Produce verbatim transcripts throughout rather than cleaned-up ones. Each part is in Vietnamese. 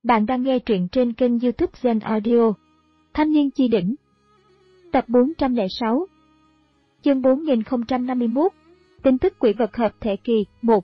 Bạn đang nghe truyện trên kênh YouTube Zen Audio. Thanh niên chi đỉnh. Tập bốn trăm lẻ sáu. Chương bốn nghìn không trăm năm mươi mốt. Tin tức quỷ vật hợp thể kỳ một.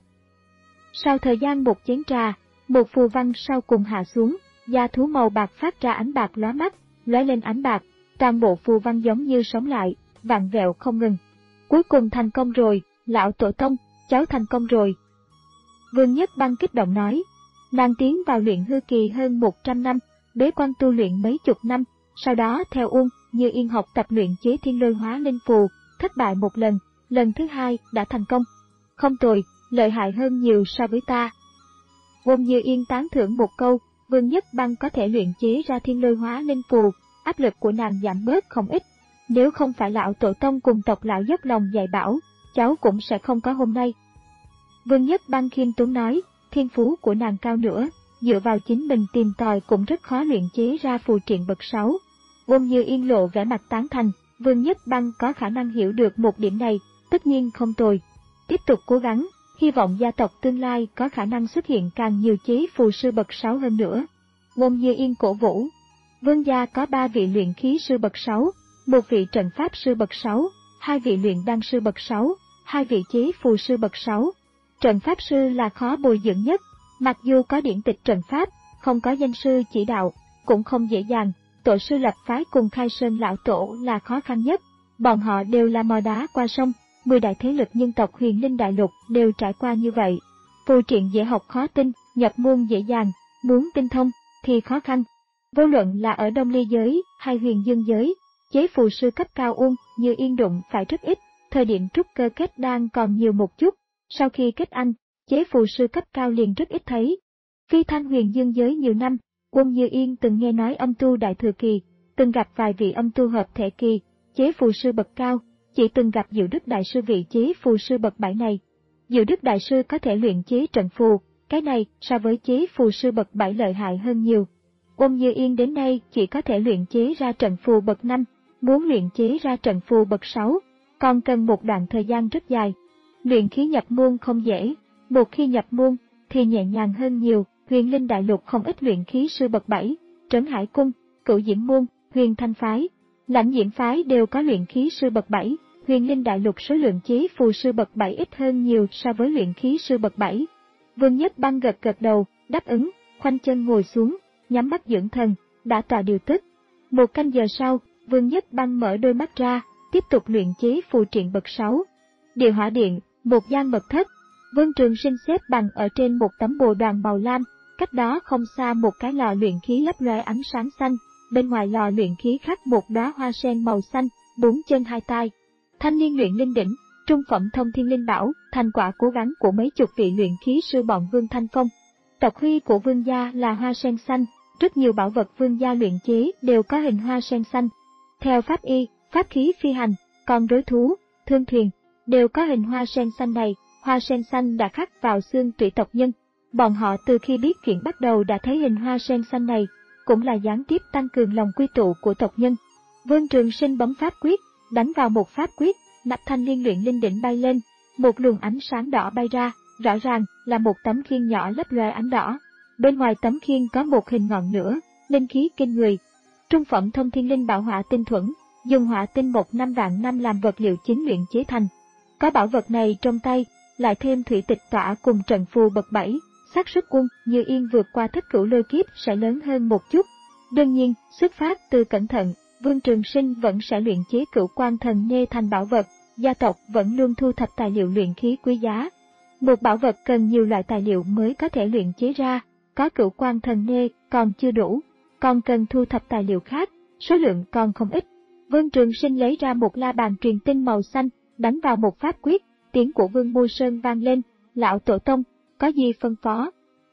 Sau thời gian một chén trà, một phù văn sau cùng hạ xuống, da thú màu bạc phát ra ánh bạc lóa mắt, lóe lên ánh bạc, toàn bộ phù văn giống như sống lại, vặn vẹo không ngừng. Cuối cùng thành công rồi, lão tổ tông, cháu thành công rồi. Vương Nhất Băng kích động nói. Nàng tiến vào luyện hư kỳ hơn một trăm năm, bế quan tu luyện mấy chục năm, sau đó theo Uông Như Yên học tập luyện chế thiên lôi hóa linh phù, thất bại một lần, lần thứ hai đã thành công. Không tồi, lợi hại hơn nhiều so với ta. Uông Như Yên tán thưởng một câu, Vương Nhất Băng có thể luyện chế ra thiên lôi hóa linh phù, áp lực của nàng giảm bớt không ít. Nếu không phải lão tổ tông cùng tộc lão dốc lòng dạy bảo, cháu cũng sẽ không có hôm nay. Vương Nhất Băng khiêm tốn nói. Thiên phú của nàng cao nữa, dựa vào chính mình tìm tòi cũng rất khó luyện chế ra phù triện bậc sáu. Uông Như Yên lộ vẻ mặt tán thành, Vương Nhất Băng có khả năng hiểu được một điểm này, tất nhiên không tồi. Tiếp tục cố gắng, hy vọng gia tộc tương lai có khả năng xuất hiện càng nhiều chế phù sư bậc sáu hơn nữa. Uông Như Yên cổ vũ. Vương gia có ba vị luyện khí sư bậc sáu, một vị trận pháp sư bậc sáu, hai vị luyện đan sư bậc sáu, hai vị chế phù sư bậc sáu. Trận pháp sư là khó bồi dưỡng nhất, mặc dù có điển tịch trận pháp, không có danh sư chỉ đạo, cũng không dễ dàng. Tổ sư lập phái cùng Khai Sơn lão tổ là khó khăn nhất, bọn họ đều là mò đá qua sông, mười đại thế lực nhân tộc Huyền Linh Đại Lục đều trải qua như vậy. Phù triện dễ học khó tinh, nhập môn dễ dàng, muốn tinh thông thì khó khăn. Vô luận là ở Đông Ly giới hay Huyền Dương giới, chế phù sư cấp cao Uông Như Yên đụng phải rất ít, thời điểm trúc cơ kết đan còn nhiều một chút. Sau khi kết anh, chế phù sư cấp cao liền rất ít thấy. Phi thăng Huyền Dương giới nhiều năm, Uông Như Yên từng nghe nói âm tu đại thừa kỳ, từng gặp vài vị âm tu hợp thể kỳ, chế phù sư bậc cao, chỉ từng gặp Diệu Đức đại sư vị chế phù sư bậc bảy này. Diệu Đức đại sư có thể luyện chế trận phù, cái này so với chế phù sư bậc bảy lợi hại hơn nhiều. Uông Như Yên đến nay chỉ có thể luyện chế ra trận phù bậc năm, muốn luyện chế ra trận phù bậc sáu, còn cần một đoạn thời gian rất dài. Luyện khí nhập môn không dễ, một khi nhập môn thì nhẹ nhàng hơn nhiều. Huyền Linh Đại Lục không ít luyện khí sư bậc bảy, Trấn Hải Cung, Cửu Diễm Môn, Huyền Thanh Phái, Lãnh Diễm Phái đều có luyện khí sư bậc bảy. Huyền Linh Đại Lục số lượng chế phù sư bậc bảy ít hơn nhiều so với luyện khí sư bậc bảy. Vương Nhất Băng gật gật đầu, đáp ứng, khoanh chân ngồi xuống, nhắm mắt dưỡng thần, đã tọa điều tức. Một canh giờ sau, Vương Nhất Băng mở đôi mắt ra, tiếp tục luyện chế phù triện bậc sáu. Địa Hỏa Điện, một gian mật thất. Vương Trường Sinh xếp bằng ở trên một tấm bồ đoàn màu lam, cách đó không xa một cái lò luyện khí lấp lóe ánh sáng xanh, bên ngoài lò luyện khí khắc một đóa hoa sen màu xanh, bốn chân hai tai. Thanh niên luyện linh đỉnh, trung phẩm thông thiên linh bảo, thành quả cố gắng của mấy chục vị luyện khí sư bọn Vương Thanh Phong. Tộc huy của Vương gia là hoa sen xanh, rất nhiều bảo vật Vương gia luyện chế đều có hình hoa sen xanh. Theo pháp y, pháp khí phi hành, con rối thú, thương thuyền đều có hình hoa sen xanh này. Hoa sen xanh đã khắc vào xương tủy tộc nhân. Bọn họ từ khi biết chuyện bắt đầu đã thấy hình hoa sen xanh này, cũng là gián tiếp tăng cường lòng quy tụ của tộc nhân. Vương Trường Sinh bấm pháp quyết, đánh vào một pháp quyết, nắp thanh liên luyện linh đỉnh bay lên, một luồng ánh sáng đỏ bay ra, rõ ràng là một tấm khiên nhỏ lấp loe ánh đỏ. Bên ngoài tấm khiên có một hình ngọn lửa, linh khí kinh người. Trung phẩm thông thiên linh bảo hỏa tinh thuẫn, dùng hỏa tinh một năm vạn năm làm vật liệu chính luyện chế thành. Có bảo vật này trong tay, lại thêm thủy tịch tỏa cùng trận phù bậc bảy, xác suất Uông Như Yên vượt qua thất cửu lôi kiếp sẽ lớn hơn một chút. Đương nhiên, xuất phát từ cẩn thận, Vương Trường Sinh vẫn sẽ luyện chế cửu quan thần nê thành bảo vật, gia tộc vẫn luôn thu thập tài liệu luyện khí quý giá. Một bảo vật cần nhiều loại tài liệu mới có thể luyện chế ra, có cửu quan thần nê còn chưa đủ, còn cần thu thập tài liệu khác, số lượng còn không ít. Vương Trường Sinh lấy ra một la bàn truyền tinh màu xanh, đánh vào một pháp quyết. Tiếng của Vương Mô Sơn vang lên, lão tổ tông, có gì phân phó?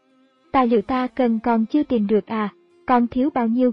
Tài liệu ta cần còn chưa tìm được à, còn thiếu bao nhiêu?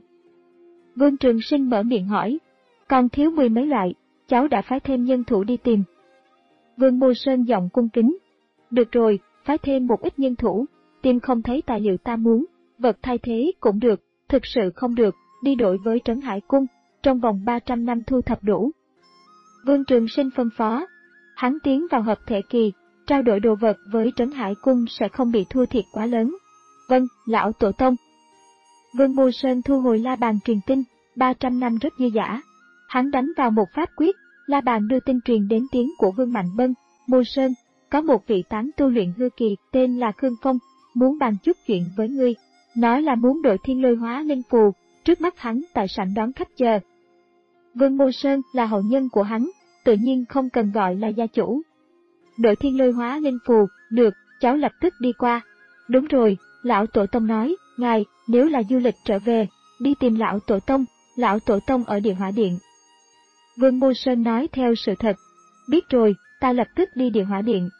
Vương Trường Sinh mở miệng hỏi, còn thiếu mười mấy loại, cháu đã phái thêm nhân thủ đi tìm. Vương Mô Sơn giọng cung kính, được rồi, phái thêm một ít nhân thủ, tìm không thấy tài liệu ta muốn, vật thay thế cũng được, thực sự không được, đi đổi với Trấn Hải Cung, trong vòng ba trăm năm thu thập đủ. Vương Trường Sinh phân phó. Hắn tiến vào hợp thể kỳ, trao đổi đồ vật với Trấn Hải Cung sẽ không bị thua thiệt quá lớn. Vâng, lão tổ tông. Vương Mô Sơn thu hồi la bàn truyền tin, ba trăm năm rất dư dả. Hắn đánh vào một pháp quyết, la bàn đưa tin truyền đến tiếng của Vương Mạnh Bân. Mô Sơn, có một vị tán tu luyện hư kỳ tên là Khương Phong, muốn bàn chút chuyện với ngươi. Nói là muốn đổi thiên lôi hóa linh phù, trước mắt hắn tại sảnh đón khách chờ. Vương Mô Sơn là hậu nhân của hắn, tự nhiên không cần gọi là gia chủ. Đổi thiên lôi hóa linh phù, được, cháu lập tức đi qua. Đúng rồi, lão tổ tông nói, ngài, nếu là du lịch trở về, đi tìm lão tổ tông, lão tổ tông ở Địa Hỏa Điện. Vương Mô Sơn nói theo sự thật. Biết rồi, ta lập tức đi Địa Hỏa Điện.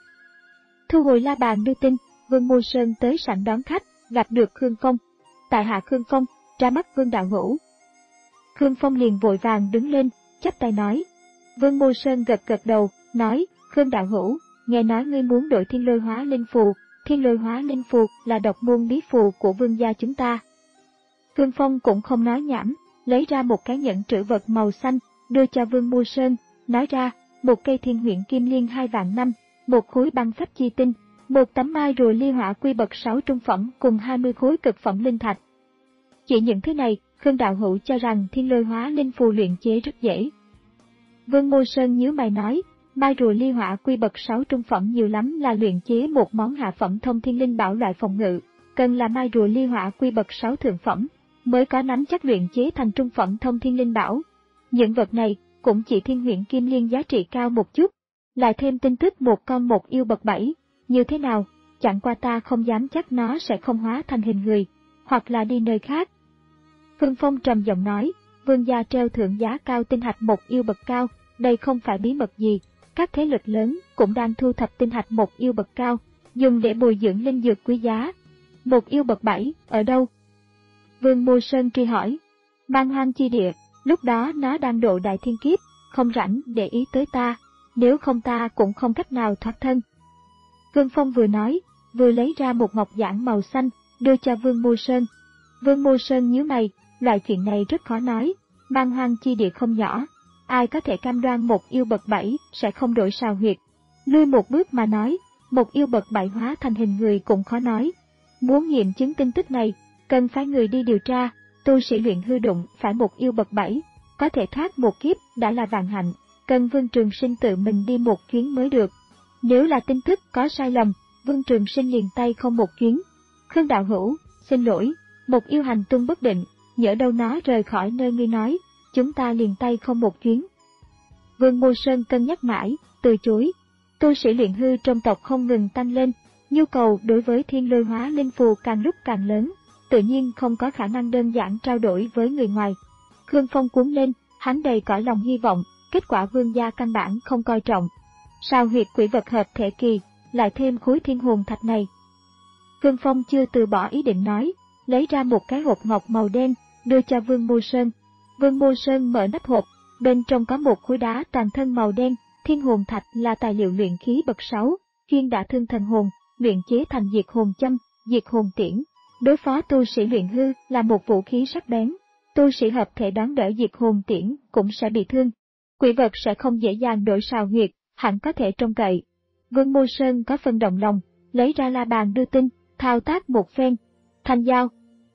Thu hồi la bàn đưa tin, Vương Mô Sơn tới sảnh đón khách, gặp được Khương Phong. Tại hạ Khương Phong, ra mắt Vương đạo hữu. Khương Phong liền vội vàng đứng lên, chắp tay nói. Vương Mô Sơn gật gật đầu, nói, Khương đạo hữu, nghe nói ngươi muốn đổi thiên lôi hóa linh phù, thiên lôi hóa linh phù là độc môn bí phù của vương gia chúng ta. Khương Phong cũng không nói nhảm, lấy ra một cái nhẫn trữ vật màu xanh, đưa cho Vương Mô Sơn, nói ra, một cây thiên huyện kim liên hai vạn năm, một khối băng phách chi tinh, một tấm mai rùa ly hỏa quy bậc sáu trung phẩm cùng hai mươi khối cực phẩm linh thạch. Chỉ những thứ này, Khương đạo hữu cho rằng thiên lôi hóa linh phù luyện chế rất dễ. Vương Mô Sơn nhíu mày nói, mai rùa ly hỏa quy bậc sáu trung phẩm nhiều lắm là luyện chế một món hạ phẩm thông thiên linh bảo loại phòng ngự, cần là mai rùa ly hỏa quy bậc sáu thượng phẩm, mới có nắm chắc luyện chế thành trung phẩm thông thiên linh bảo. Những vật này cũng chỉ thiên huyện kim liên giá trị cao một chút, lại thêm tin tức một con một yêu bậc bảy, như thế nào, chẳng qua ta không dám chắc nó sẽ không hóa thành hình người, hoặc là đi nơi khác. Khương Phong trầm giọng nói, vương gia treo thưởng giá cao tinh hạch một yêu bậc cao, đây không phải bí mật gì, các thế lực lớn cũng đang thu thập tinh hạch một yêu bậc cao, dùng để bồi dưỡng linh dược quý giá. Một yêu bậc bảy, ở đâu? Vương Mô Sơn truy hỏi. Man Hoang chi địa, lúc đó nó đang độ đại thiên kiếp, không rảnh để ý tới ta, nếu không ta cũng không cách nào thoát thân. Khương Phong vừa nói, vừa lấy ra một ngọc giản màu xanh, đưa cho Vương Mô Sơn. Vương Mô Sơn nhíu mày, loại chuyện này rất khó nói, Man Hoang chi địa không nhỏ, ai có thể cam đoan một yêu bậc bảy sẽ không đổi sao huyệt. Lui một bước mà nói, một yêu bậc bảy hóa thành hình người cũng khó nói. Muốn nghiệm chứng tin tức này, cần phải người đi điều tra, tu sĩ luyện hư đụng phải một yêu bậc bảy, có thể thoát một kiếp đã là vạn hạnh, cần Vương Trường Sinh tự mình đi một chuyến mới được. Nếu là tin tức có sai lầm, Vương Trường Sinh liền tay không một chuyến. Khương đạo hữu, xin lỗi, một yêu hành tung bất định, nhỡ đâu nó rời khỏi nơi ngươi nói, chúng ta liền tay không một chuyến. Vương Mô Sơn cân nhắc mãi, từ chối. Tu sĩ luyện hư trong tộc không ngừng tăng lên, nhu cầu đối với thiên lôi hóa linh phù càng lúc càng lớn, tự nhiên không có khả năng đơn giản trao đổi với người ngoài. Khương Phong cuốn lên, hắn đầy cõi lòng hy vọng, kết quả vương gia căn bản không coi trọng. Sao huyệt quỷ vật hợp thể kỳ, lại thêm khối thiên hồn thạch này. Khương Phong chưa từ bỏ ý định nói, lấy ra một cái hộp ngọc màu đen, đưa cho Vương Mô Sơn. Vương Mô Sơn mở nắp hộp, bên trong có một khối đá toàn thân màu đen, thiên hồn thạch là tài liệu luyện khí bậc sáu, chuyên đả thương thần hồn, luyện chế thành diệt hồn châm, diệt hồn tiễn. Đối phó tu sĩ luyện hư là một vũ khí sắc bén, tu sĩ hợp thể đón đỡ diệt hồn tiễn cũng sẽ bị thương. Quỷ vật sẽ không dễ dàng đổi sao huyệt, hẳn có thể trông cậy. Vương Mô Sơn có phần động lòng, lấy ra la bàn đưa tin, thao tác một phen. Thành giao.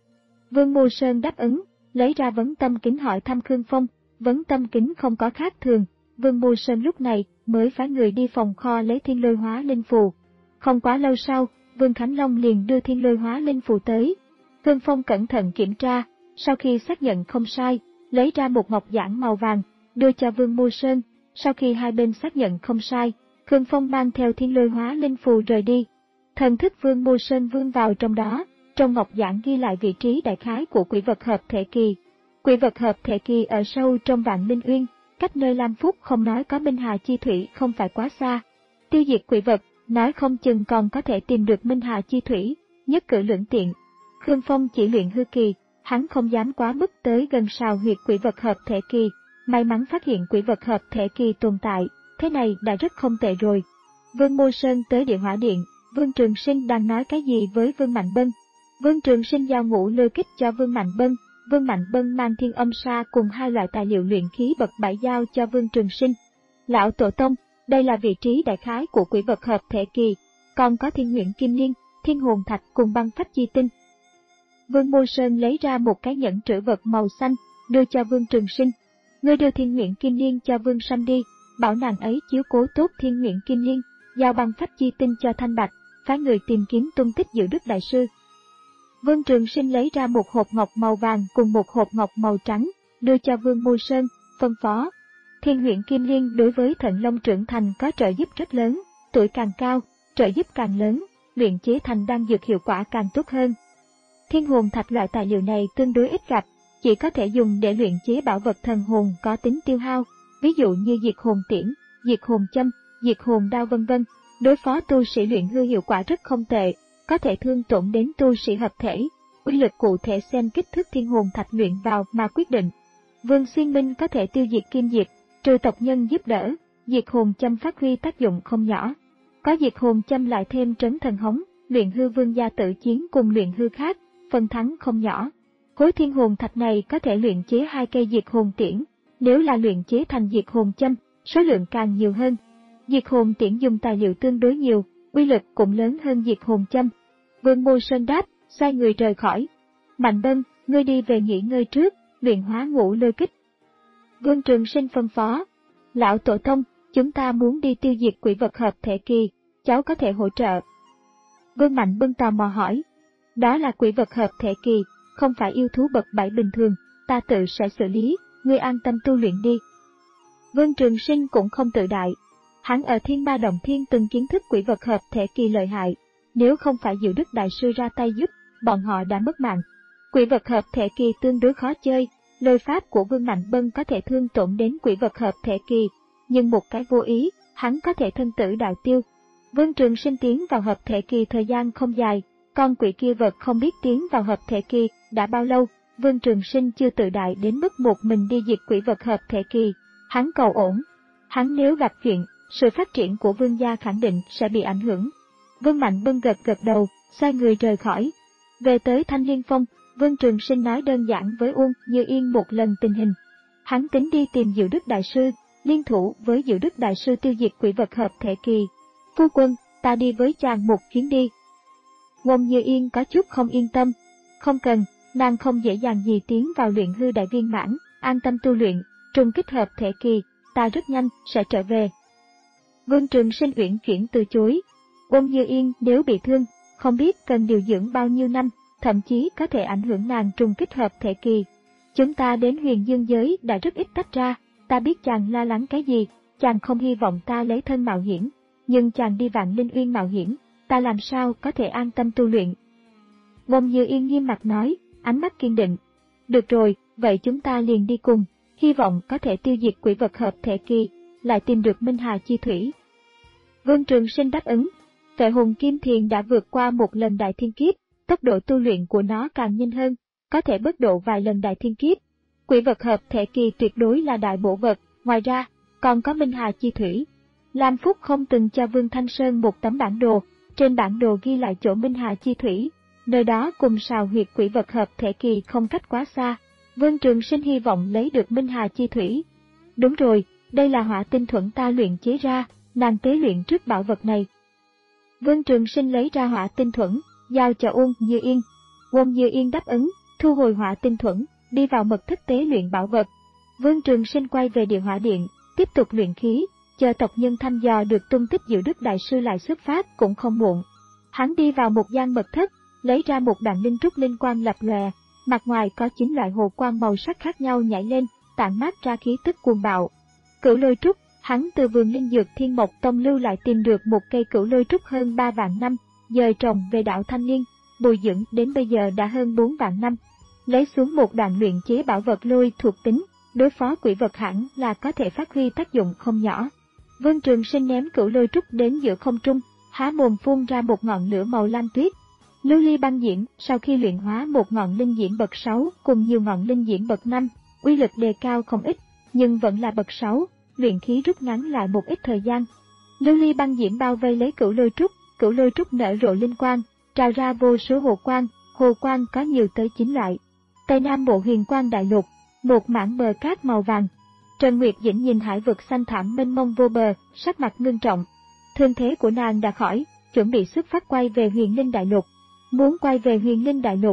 Vương Mô Sơn đáp ứng, lấy ra vấn tâm kính hỏi thăm Khương Phong, vấn tâm kính không có khác thường. Vương Mô Sơn lúc này mới phái người đi phòng kho lấy thiên lôi hóa linh phù. Không quá lâu sau, Vương Khánh Long liền đưa thiên lôi hóa linh phù tới. Khương Phong cẩn thận kiểm tra, sau khi xác nhận không sai, lấy ra một ngọc giản màu vàng, đưa cho Vương Mô Sơn. Sau khi hai bên xác nhận không sai, Khương Phong mang theo thiên lôi hóa linh phù rời đi. Thần thức Vương Mô Sơn vươn vào trong đó, trong ngọc giản ghi lại vị trí đại khái của quỷ vật hợp thể kỳ. Quỷ vật hợp thể kỳ ở sâu trong Vạn Linh Uyên, cách nơi Lam Phúc không nói có Minh Hà Chi Thủy không phải quá xa. Tiêu diệt quỷ vật, nói không chừng còn có thể tìm được Minh Hà Chi Thủy, nhất cử lưỡng tiện. Khương Phong chỉ luyện hư kỳ, hắn không dám quá mức tới gần sào huyệt quỷ vật hợp thể kỳ. May mắn phát hiện quỷ vật hợp thể kỳ tồn tại, thế này đã rất không tệ rồi. Vương Mô Sơn tới Địa Hỏa Điện, Vương Trường Sinh đang nói cái gì với Vương Mạnh Bân. Vương Trường Sinh giao ngũ lôi kích cho Vương Mạnh Bân, Vương Mạnh Bân mang thiên âm sa cùng hai loại tài liệu luyện khí bậc bảy giao cho Vương Trường Sinh. Lão Tổ Tông, đây là vị trí đại khái của quỷ vật hợp thể kỳ, còn có thiên huyện kim liên, thiên hồn thạch cùng băng phách chi tinh. Vương Mô Sơn lấy ra một cái nhẫn trữ vật màu xanh, đưa cho Vương Trường Sinh. Ngươi đưa Thiên Nguyện Kim Liên cho Vương Sâm đi, bảo nàng ấy chiếu cố tốt Thiên Nguyện Kim Liên, giao băng phách chi tinh cho Thanh Bạch, phái người tìm kiếm tung tích Dự Đức Đại Sư. Vương Trường Sinh lấy ra một hộp ngọc màu vàng cùng một hộp ngọc màu trắng, đưa cho Vương Mô Sơn, phân phó. Thiên Nguyện Kim Liên đối với Thận Long trưởng thành có trợ giúp rất lớn, tuổi càng cao, trợ giúp càng lớn, luyện chế thành đan dược hiệu quả càng tốt hơn. Thiên hồn thạch loại tài liệu này tương đối ít gặp, chỉ có thể dùng để luyện chế bảo vật thần hồn có tính tiêu hao, ví dụ như diệt hồn tiễn, diệt hồn châm, diệt hồn đao vân vân. Đối phó tu sĩ luyện hư hiệu quả rất không tệ, có thể thương tổn đến tu sĩ hợp thể. Uy lực cụ thể xem kích thước thiên hồn thạch luyện vào mà quyết định. Vương Xuyên Minh có thể tiêu diệt kim diệt, trừ tộc nhân giúp đỡ, diệt hồn châm phát huy tác dụng không nhỏ. Có diệt hồn châm lại thêm trấn thần hống, luyện hư vương gia tự chiến cùng luyện hư khác, phần thắng không nhỏ. Khối thiên hồn thạch này có thể luyện chế hai cây diệt hồn tiễn, nếu là luyện chế thành diệt hồn châm, số lượng càng nhiều hơn. Diệt hồn tiễn dùng tài liệu tương đối nhiều, uy lực cũng lớn hơn diệt hồn châm. Vương Mô Sơn đáp, xoay người rời khỏi. Mạnh Bân, ngươi đi về nghỉ ngơi trước, luyện hóa ngũ lôi kích. Vương Trường Sinh phân phó, lão tổ tông, chúng ta muốn đi tiêu diệt quỷ vật hợp thể kỳ, cháu có thể hỗ trợ. Vương Mạnh Bân tò mò hỏi, đó là quỷ vật hợp thể kỳ, không phải yêu thú bậc bảy bình thường, ta tự sẽ xử lý, ngươi an tâm tu luyện đi. Vương Trường Sinh cũng không tự đại, hắn ở Thiên Ma Động Thiên từng kiến thức quỷ vật hợp thể kỳ lợi hại, nếu không phải Dự Đức Đại Sư ra tay giúp, bọn họ đã mất mạng. Quỷ vật hợp thể kỳ tương đối khó chơi, lôi pháp của Vương Mạnh Bân có thể thương tổn đến quỷ vật hợp thể kỳ, nhưng một cái vô ý, hắn có thể thân tử đạo tiêu. Vương Trường Sinh tiến vào hợp thể kỳ thời gian không dài, con quỷ kia vật không biết tiến vào hợp thể kỳ đã bao lâu, Vương Trường Sinh chưa tự đại đến mức một mình đi diệt quỷ vật hợp thể kỳ. Hắn cầu ổn, hắn nếu gặp chuyện, sự phát triển của Vương gia khẳng định sẽ bị ảnh hưởng. Vương Mạnh Bân gật gật đầu, xoay người rời khỏi. Về tới Thanh Liên Phong, Vương Trường Sinh nói đơn giản với Uông Như Yên một lần tình hình. Hắn tính đi tìm Dự Đức Đại Sư, liên thủ với Dự Đức Đại Sư tiêu diệt quỷ vật hợp thể kỳ. Phu quân, ta đi với chàng một chuyến đi. Uông Như Yên có chút không yên tâm. Không cần, nàng không dễ dàng gì tiến vào luyện hư đại viên mãn, an tâm tu luyện, trùng kích hợp thể kỳ, ta rất nhanh sẽ trở về. Vương Trường Sinh uyển chuyển từ chối. Uông Như Yên nếu bị thương, không biết cần điều dưỡng bao nhiêu năm, thậm chí có thể ảnh hưởng nàng trùng kích hợp thể kỳ. Chúng ta đến Huyền Dương giới đã rất ít tách ra, ta biết chàng lo lắng cái gì, chàng không hy vọng ta lấy thân mạo hiểm, nhưng chàng đi Vạn Linh Uyên mạo hiểm, ta làm sao có thể an tâm tu luyện. Uông Như Yên nghiêm mặt nói, ánh mắt kiên định. Được rồi, vậy chúng ta liền đi cùng, hy vọng có thể tiêu diệt quỷ vật hợp thể kỳ, lại tìm được Minh Hà Chi Thủy. Vương Trường Sinh đáp ứng. Vệ hồn kim thiền đã vượt qua một lần đại thiên kiếp, tốc độ tu luyện của nó càng nhanh hơn, có thể bất độ vài lần đại thiên kiếp. Quỷ vật hợp thể kỳ tuyệt đối là đại bổ vật, ngoài ra, còn có Minh Hà Chi Thủy. Lam Phúc không từng cho Vương Thanh Sơn một tấm bản đồ, trên bản đồ ghi lại chỗ Minh Hà Chi Thủy, nơi đó cùng sào huyệt quỷ vật hợp thể kỳ không cách quá xa. Vương Trường Sinh hy vọng lấy được Minh Hà Chi Thủy. Đúng rồi, đây là hỏa tinh thuẫn ta luyện chế ra, nàng tế luyện trước bảo vật này. Vương Trường Sinh lấy ra hỏa tinh thuẫn, giao cho Uông Như Yên. Uông Như Yên đáp ứng, thu hồi hỏa tinh thuẫn, đi vào mật thất tế luyện bảo vật. Vương Trường Sinh quay về địa hỏa điện, tiếp tục luyện khí, chờ tộc nhân thăm dò được tung tích Dự Đức Đại Sư lại xuất phát cũng không muộn. Hắn đi vào một gian mật thất, lấy ra một đoạn linh trúc linh quang lập lòe, mặt ngoài có chín loại hồ quang màu sắc khác nhau nhảy lên, tản mát ra khí tức cuồng bạo. Cửu lôi trúc, hắn từ vườn linh dược Thiên Mộc Tông lưu lại tìm được một cây cửu lôi trúc hơn ba vạn năm, dời trồng về đảo Thanh Liên, bồi dưỡng đến bây giờ đã hơn bốn vạn năm. Lấy xuống một đoạn luyện chế bảo vật lôi thuộc tính, đối phó quỷ vật hẳn là có thể phát huy tác dụng không nhỏ. Vương Trường Sinh ném cửu lôi trúc đến giữa không trung, há mồm phun ra một ngọn lửa màu lam tuyết. Lưu ly băng diễm sau khi luyện hóa một ngọn linh diễm bậc sáu cùng nhiều ngọn linh diễm bậc năm, uy lực đề cao không ít, nhưng vẫn là bậc sáu, luyện khí rút ngắn lại một ít thời gian. Lưu ly băng diễm bao vây lấy cửu lôi trúc, cửu lôi trúc nở rộ linh quang, trào ra vô số hồ quang, hồ quang có nhiều tới chín loại. Tây Nam Bộ Huyền Quang Đại Lục, một mảng bờ cát màu vàng. Trần Nguyệt Dĩnh nhìn hải vực xanh thẳm mênh mông vô bờ, sắc mặt ngưng trọng. Thương thế của nàng đã khỏi, chuẩn bị xuất phát quay về Huyền Linh Đại Lục. Muốn quay về Huyền Linh Đại Lục,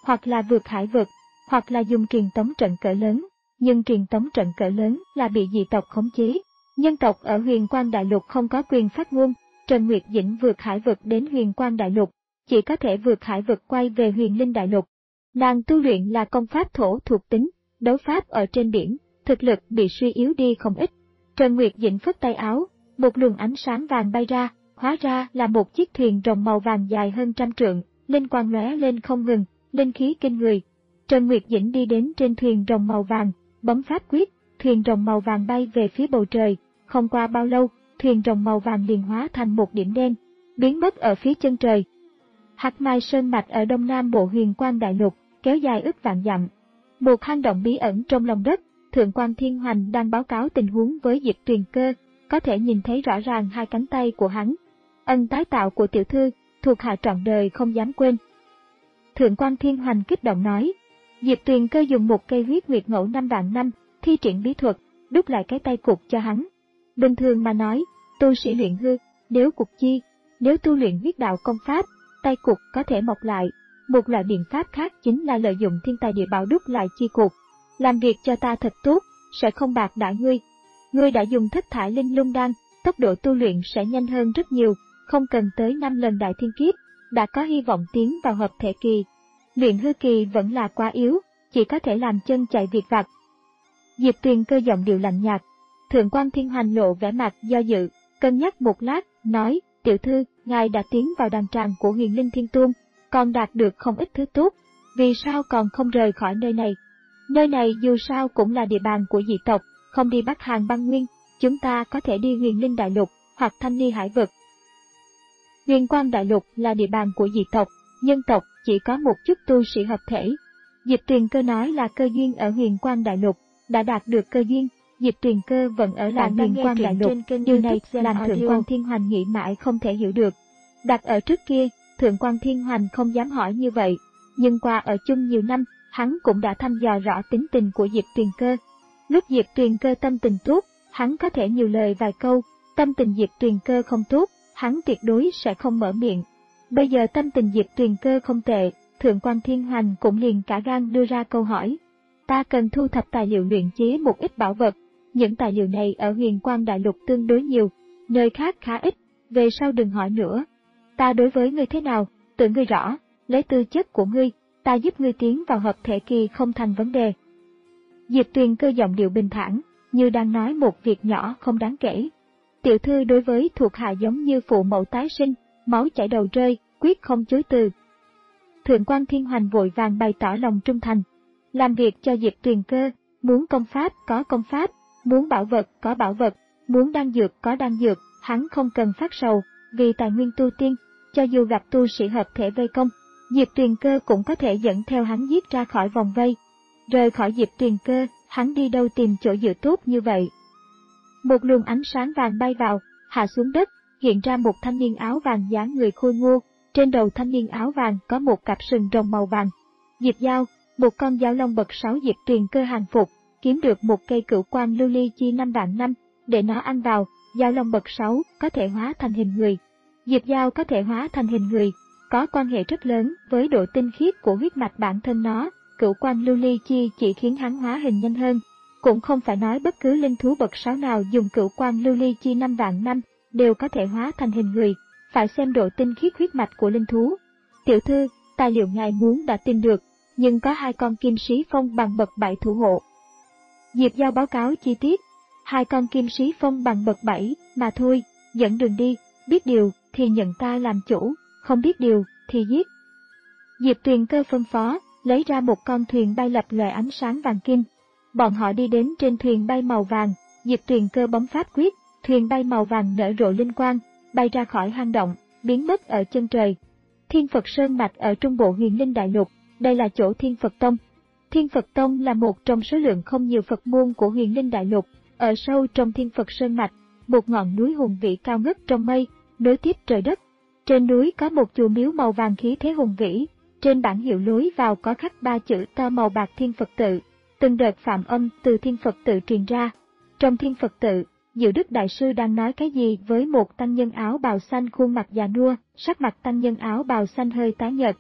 hoặc là vượt hải vực, hoặc là dùng truyền tống trận cỡ lớn. Nhưng truyền tống trận cỡ lớn là bị dị tộc khống chế. Nhân tộc ở Huyền Quang Đại Lục không có quyền phát ngôn. Trần Nguyệt Dĩnh vượt hải vực đến Huyền Quang Đại Lục, chỉ có thể vượt hải vực quay về Huyền Linh Đại Lục. Nàng tu luyện là công pháp thổ thuộc tính, đấu pháp ở trên biển, thực lực bị suy yếu đi không ít. Trần Nguyệt Dĩnh phất tay áo, một luồng ánh sáng vàng bay ra, hóa ra là một chiếc thuyền rồng màu vàng dài hơn trăm trượng, linh quang lóe lên không ngừng, linh khí kinh người. Trần Nguyệt Dĩnh đi đến trên thuyền rồng màu vàng, bấm pháp quyết, thuyền rồng màu vàng bay về phía bầu trời. Không qua bao lâu, thuyền rồng màu vàng liền hóa thành một điểm đen, biến mất ở phía chân trời. Hắc Mai Sơn Mạch ở đông nam bộ Huyền Quang Đại Lục, kéo dài ức vạn dặm. Một hang động bí ẩn trong lòng đất, Thượng quan Thiên Hoành đang báo cáo tình huống với Diệp Tuyền Cơ, có thể nhìn thấy rõ ràng hai cánh tay của hắn. Ân tái tạo của tiểu thư, thuộc hạ trọn đời không dám quên. Thượng quan Thiên Hoành kích động nói, Diệp Tuyền Cơ dùng một cây huyết nguyệt ngẫu năm vạn năm, thi triển bí thuật, đúc lại cái tay cụt cho hắn. Bình thường mà nói, tu sĩ luyện hư, nếu cục chi, nếu tu luyện huyết đạo công pháp, tay cụt có thể mọc lại. Một loại biện pháp khác chính là lợi dụng thiên tài địa bảo đúc lại chi cụt. Làm việc cho ta thật tốt, sẽ không bạc đãi ngươi. Ngươi đã dùng thất thải linh lung đan, tốc độ tu luyện sẽ nhanh hơn rất nhiều, không cần tới năm lần đại thiên kiếp, đã có hy vọng tiến vào hợp thể kỳ. Luyện hư kỳ vẫn là quá yếu, chỉ có thể làm chân chạy việc vặt. Diệp Tuyền Cơ giọng điệu lạnh nhạt. Thượng quan Thiên Hoành lộ vẻ mặt do dự, cân nhắc một lát, nói, tiểu thư, ngài đã tiến vào đàn tràng của Huyền Linh Thiên Tôn, còn đạt được không ít thứ tốt, vì sao còn không rời khỏi nơi này? Nơi này dù sao cũng là địa bàn của dị tộc, không đi Bắc Hàn băng nguyên, chúng ta có thể đi Huyền Linh Đại Lục, hoặc Thanh Ly Hải Vực. Huyền Quang Đại Lục là địa bàn của dị tộc, nhân tộc chỉ có một chút tu sĩ hợp thể. Diệp Tuyền Cơ nói là cơ duyên ở Huyền Quang Đại Lục, đã đạt được cơ duyên, Diệp Tuyền Cơ vẫn ở lại Huyền Quang Đại Lục, điều này làm Thượng quan Thiên Hoành nghĩ mãi không thể hiểu được. Đặt ở trước kia, Thượng quan Thiên Hoành không dám hỏi như vậy, nhưng qua ở chung nhiều năm, hắn cũng đã thăm dò rõ tính tình của Diệp Tuyền Cơ. Lúc Diệp Tuyền Cơ tâm tình tốt, hắn có thể nhiều lời vài câu, tâm tình Diệp Tuyền Cơ không tốt, hắn tuyệt đối sẽ không mở miệng. Bây giờ tâm tình Diệp Tuyền Cơ không tệ, Thượng quan Thiên Hoành cũng liền cả gan đưa ra câu hỏi. Ta cần thu thập tài liệu luyện chế một ít bảo vật, những tài liệu này ở Huyền Quang Đại Lục tương đối nhiều, nơi khác khá ít, về sau đừng hỏi nữa. Ta đối với ngươi thế nào, tự ngươi rõ, lấy tư chất của ngươi, ta giúp ngươi tiến vào hợp thể kỳ không thành vấn đề. Diệp Tuyền Cơ giọng điệu bình thản, như đang nói một việc nhỏ không đáng kể. Tiểu thư đối với thuộc hạ giống như phụ mẫu tái sinh, máu chảy đầu rơi, quyết không chối từ. Thượng quan Thiên Hoành vội vàng bày tỏ lòng trung thành, làm việc cho Diệp Tuyền Cơ, muốn công pháp có công pháp, muốn bảo vật có bảo vật, muốn đan dược có đan dược, hắn không cần phát sầu, vì tài nguyên tu tiên, cho dù gặp tu sĩ hợp thể vây công, Diệp Tuyền Cơ cũng có thể dẫn theo hắn giết ra khỏi vòng vây. Rời khỏi Diệp Tuyền Cơ, hắn đi đâu tìm chỗ dựa tốt như vậy? Một luồng ánh sáng vàng bay vào, hạ xuống đất, hiện ra một thanh niên áo vàng dáng người khôi ngô, trên đầu thanh niên áo vàng có một cặp sừng rồng màu vàng. Diệp Giao, một con dao long bậc sáu Diệp Tuyền Cơ hàng phục, kiếm được một cây cửu quan lưu ly chi năm vạn năm, để nó ăn vào, dao long bậc sáu có thể hóa thành hình người. Diệp Giao có thể hóa thành hình người, có quan hệ rất lớn với độ tinh khiết của huyết mạch bản thân nó, cửu quan lưu ly chi chỉ khiến hắn hóa hình nhanh hơn. Cũng không phải nói bất cứ linh thú bậc sáu nào dùng cửu quan lưu ly chi năm vạn năm đều có thể hóa thành hình người, phải xem độ tinh khiết huyết mạch của linh thú. Tiểu thư, tài liệu ngài muốn đã tìm được, nhưng có hai con kim sĩ phong bằng bậc bảy thủ hộ. Diệp Giao báo cáo chi tiết, hai con kim sĩ phong bằng bậc bảy mà thôi, dẫn đường đi, biết điều thì nhận ta làm chủ, không biết điều thì giết. Diệp Tuyền Cơ phân phó, lấy ra một con thuyền bay lập lòe ánh sáng vàng kim. Bọn họ đi đến trên thuyền bay màu vàng, Diệp Tuyền Cơ bấm pháp quyết, thuyền bay màu vàng nở rộ linh quang, bay ra khỏi hang động, biến mất ở chân trời. Thiên Phật Sơn Mạch ở trung bộ Huyền Linh Đại Lục, đây là chỗ Thiên Phật Tông. Thiên Phật Tông là một trong số lượng không nhiều Phật môn của Huyền Linh Đại Lục, ở sâu trong Thiên Phật Sơn Mạch, một ngọn núi hùng vĩ cao ngất trong mây, nối tiếp trời đất. Trên núi có một chùa miếu màu vàng khí thế hùng vĩ, trên bảng hiệu lối vào có khắc ba chữ to màu bạc Thiên Phật Tự. Từng đợt phạm âm từ Thiên Phật Tự truyền ra. Trong Thiên Phật Tự, Diệu Đức Đại Sư đang nói cái gì với một tăng nhân áo bào xanh khuôn mặt già nua, sắc mặt tăng nhân áo bào xanh hơi tái nhợt.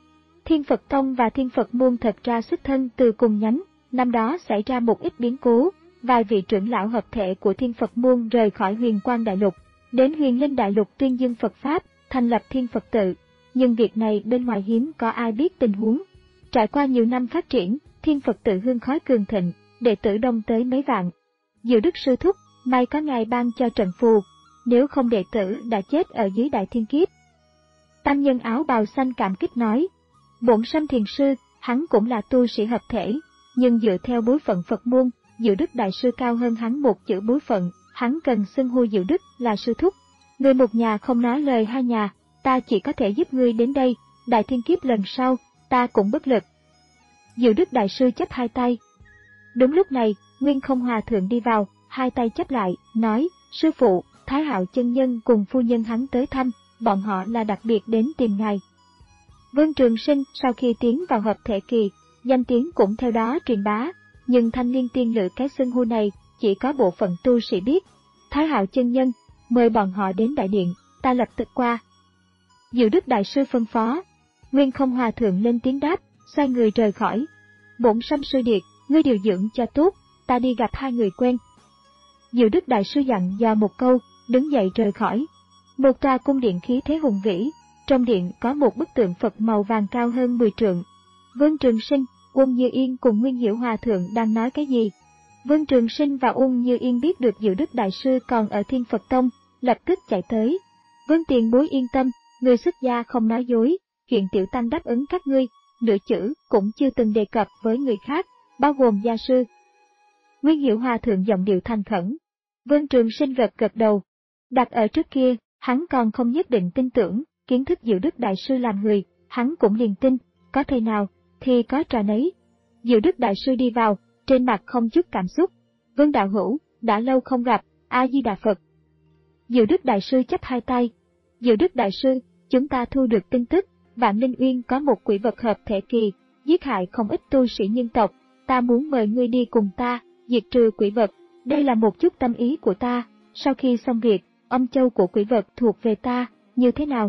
Thiên Phật Tông và Thiên Phật Môn thật ra xuất thân từ cùng nhánh, năm đó xảy ra một ít biến cố, vài vị trưởng lão hợp thể của Thiên Phật Môn rời khỏi Huyền Quang Đại Lục, đến Huyền Linh Đại Lục tuyên dương Phật Pháp, thành lập Thiên Phật Tự. Nhưng việc này bên ngoài hiếm có ai biết tình huống. Trải qua nhiều năm phát triển, Thiên Phật Tự hương khói cường thịnh, đệ tử đông tới mấy vạn. Diệu Đức sư thúc, may có ngài ban cho trận phù, nếu không đệ tử đã chết ở dưới đại thiên kiếp. Tăng nhân áo bào xanh cảm kích nói, bổn Sâm Thiền sư, hắn cũng là tu sĩ hợp thể, nhưng dựa theo bối phận Phật môn, Diệu Đức đại sư cao hơn hắn một chữ bối phận, hắn cần xưng hô Diệu Đức là sư thúc. Người một nhà không nói lời hai nhà, ta chỉ có thể giúp ngươi đến đây, đại thiên kiếp lần sau, ta cũng bất lực. Diệu Đức đại sư chắp hai tay. Đúng lúc này, Nguyên Không Hòa thượng đi vào, hai tay chắp lại, nói, sư phụ, Thái Hạo chân nhân cùng phu nhân hắn tới thăm, bọn họ là đặc biệt đến tìm ngài. Vương Trường Sinh sau khi tiến vào hợp thể kỳ, danh tiếng cũng theo đó truyền bá, nhưng Thanh Liên tiên lự cái xưng hô này chỉ có bộ phận tu sĩ biết. Thái Hạo chân nhân, mời bọn họ đến đại điện, ta lập tức qua. Diệu Đức đại sư phân phó. Nguyên Không Hòa thượng lên tiếng đáp, xoay người rời khỏi. Bổn Sâm sư điệt, ngươi điều dưỡng cho tốt, ta đi gặp hai người quen. Diệu Đức đại sư dặn dò một câu, đứng dậy rời khỏi. Một tòa cung điện khí thế hùng vĩ, trong điện có một bức tượng Phật màu vàng cao hơn mười trượng. Vương Trường Sinh, Uông Như Yên cùng Nguyên Hiểu Hòa thượng đang nói cái gì? Vương Trường Sinh và Uông Như Yên biết được Diệu Đức đại sư còn ở Thiên Phật Tông, lập tức chạy tới. Vương tiền bối yên tâm, người xuất gia không nói dối, chuyện tiểu tăng đáp ứng các ngươi, nửa chữ cũng chưa từng đề cập với người khác, bao gồm gia sư. Nguyên Hiểu Hòa thượng giọng điệu thành khẩn. Vương Trường Sinh gật gật đầu. Đặt ở trước kia, hắn còn không nhất định tin tưởng, kiến thức Diệu Đức đại sư làm người, hắn cũng liền tin, có thể nào, thì có trò nấy. Diệu Đức đại sư đi vào, trên mặt không chút cảm xúc. Vương đạo hữu, đã lâu không gặp, A Di Đà Phật. Diệu Đức đại sư chắp hai tay. Diệu Đức đại sư, chúng ta thu được tin tức, Vạn Linh Uyên có một quỷ vật hợp thể kỳ, giết hại không ít tu sĩ nhân tộc, ta muốn mời ngươi đi cùng ta, diệt trừ quỷ vật, đây là một chút tâm ý của ta, sau khi xong việc, âm châu của quỷ vật thuộc về ta, như thế nào?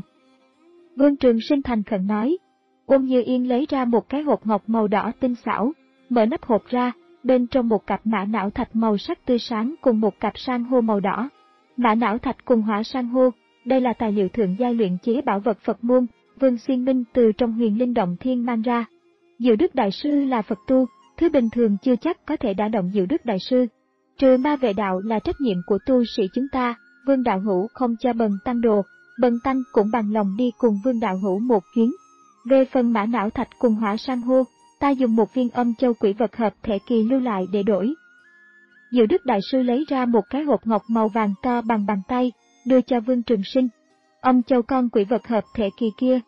Vương Trường Sinh thành khẩn nói. Uông Như Yên lấy ra một cái hộp ngọc màu đỏ tinh xảo, mở nắp hộp ra, bên trong một cặp mã não thạch màu sắc tươi sáng cùng một cặp san hô màu đỏ. Mã não thạch cùng hỏa san hô, đây là tài liệu thượng giai luyện chế bảo vật Phật môn, Vương Xuyên Minh từ trong Huyền Linh Động Thiên mang ra. Diệu Đức đại sư là Phật tu, thứ bình thường chưa chắc có thể đả động Diệu Đức đại sư. Trừ ma vệ đạo là trách nhiệm của tu sĩ chúng ta, Vương đạo hữu không cho Bần tăng đồ, Bần tăng cũng bằng lòng đi cùng Vương đạo hữu một chuyến. Về phần mã não thạch cùng hỏa san hô, ta dùng một viên âm châu quỷ vật hợp thể kỳ lưu lại để đổi. Diệu Đức đại sư lấy ra một cái hộp ngọc màu vàng to bằng bàn tay, đưa cho Vương Trường Sinh. Âm châu con quỷ vật hợp thể kỳ kia.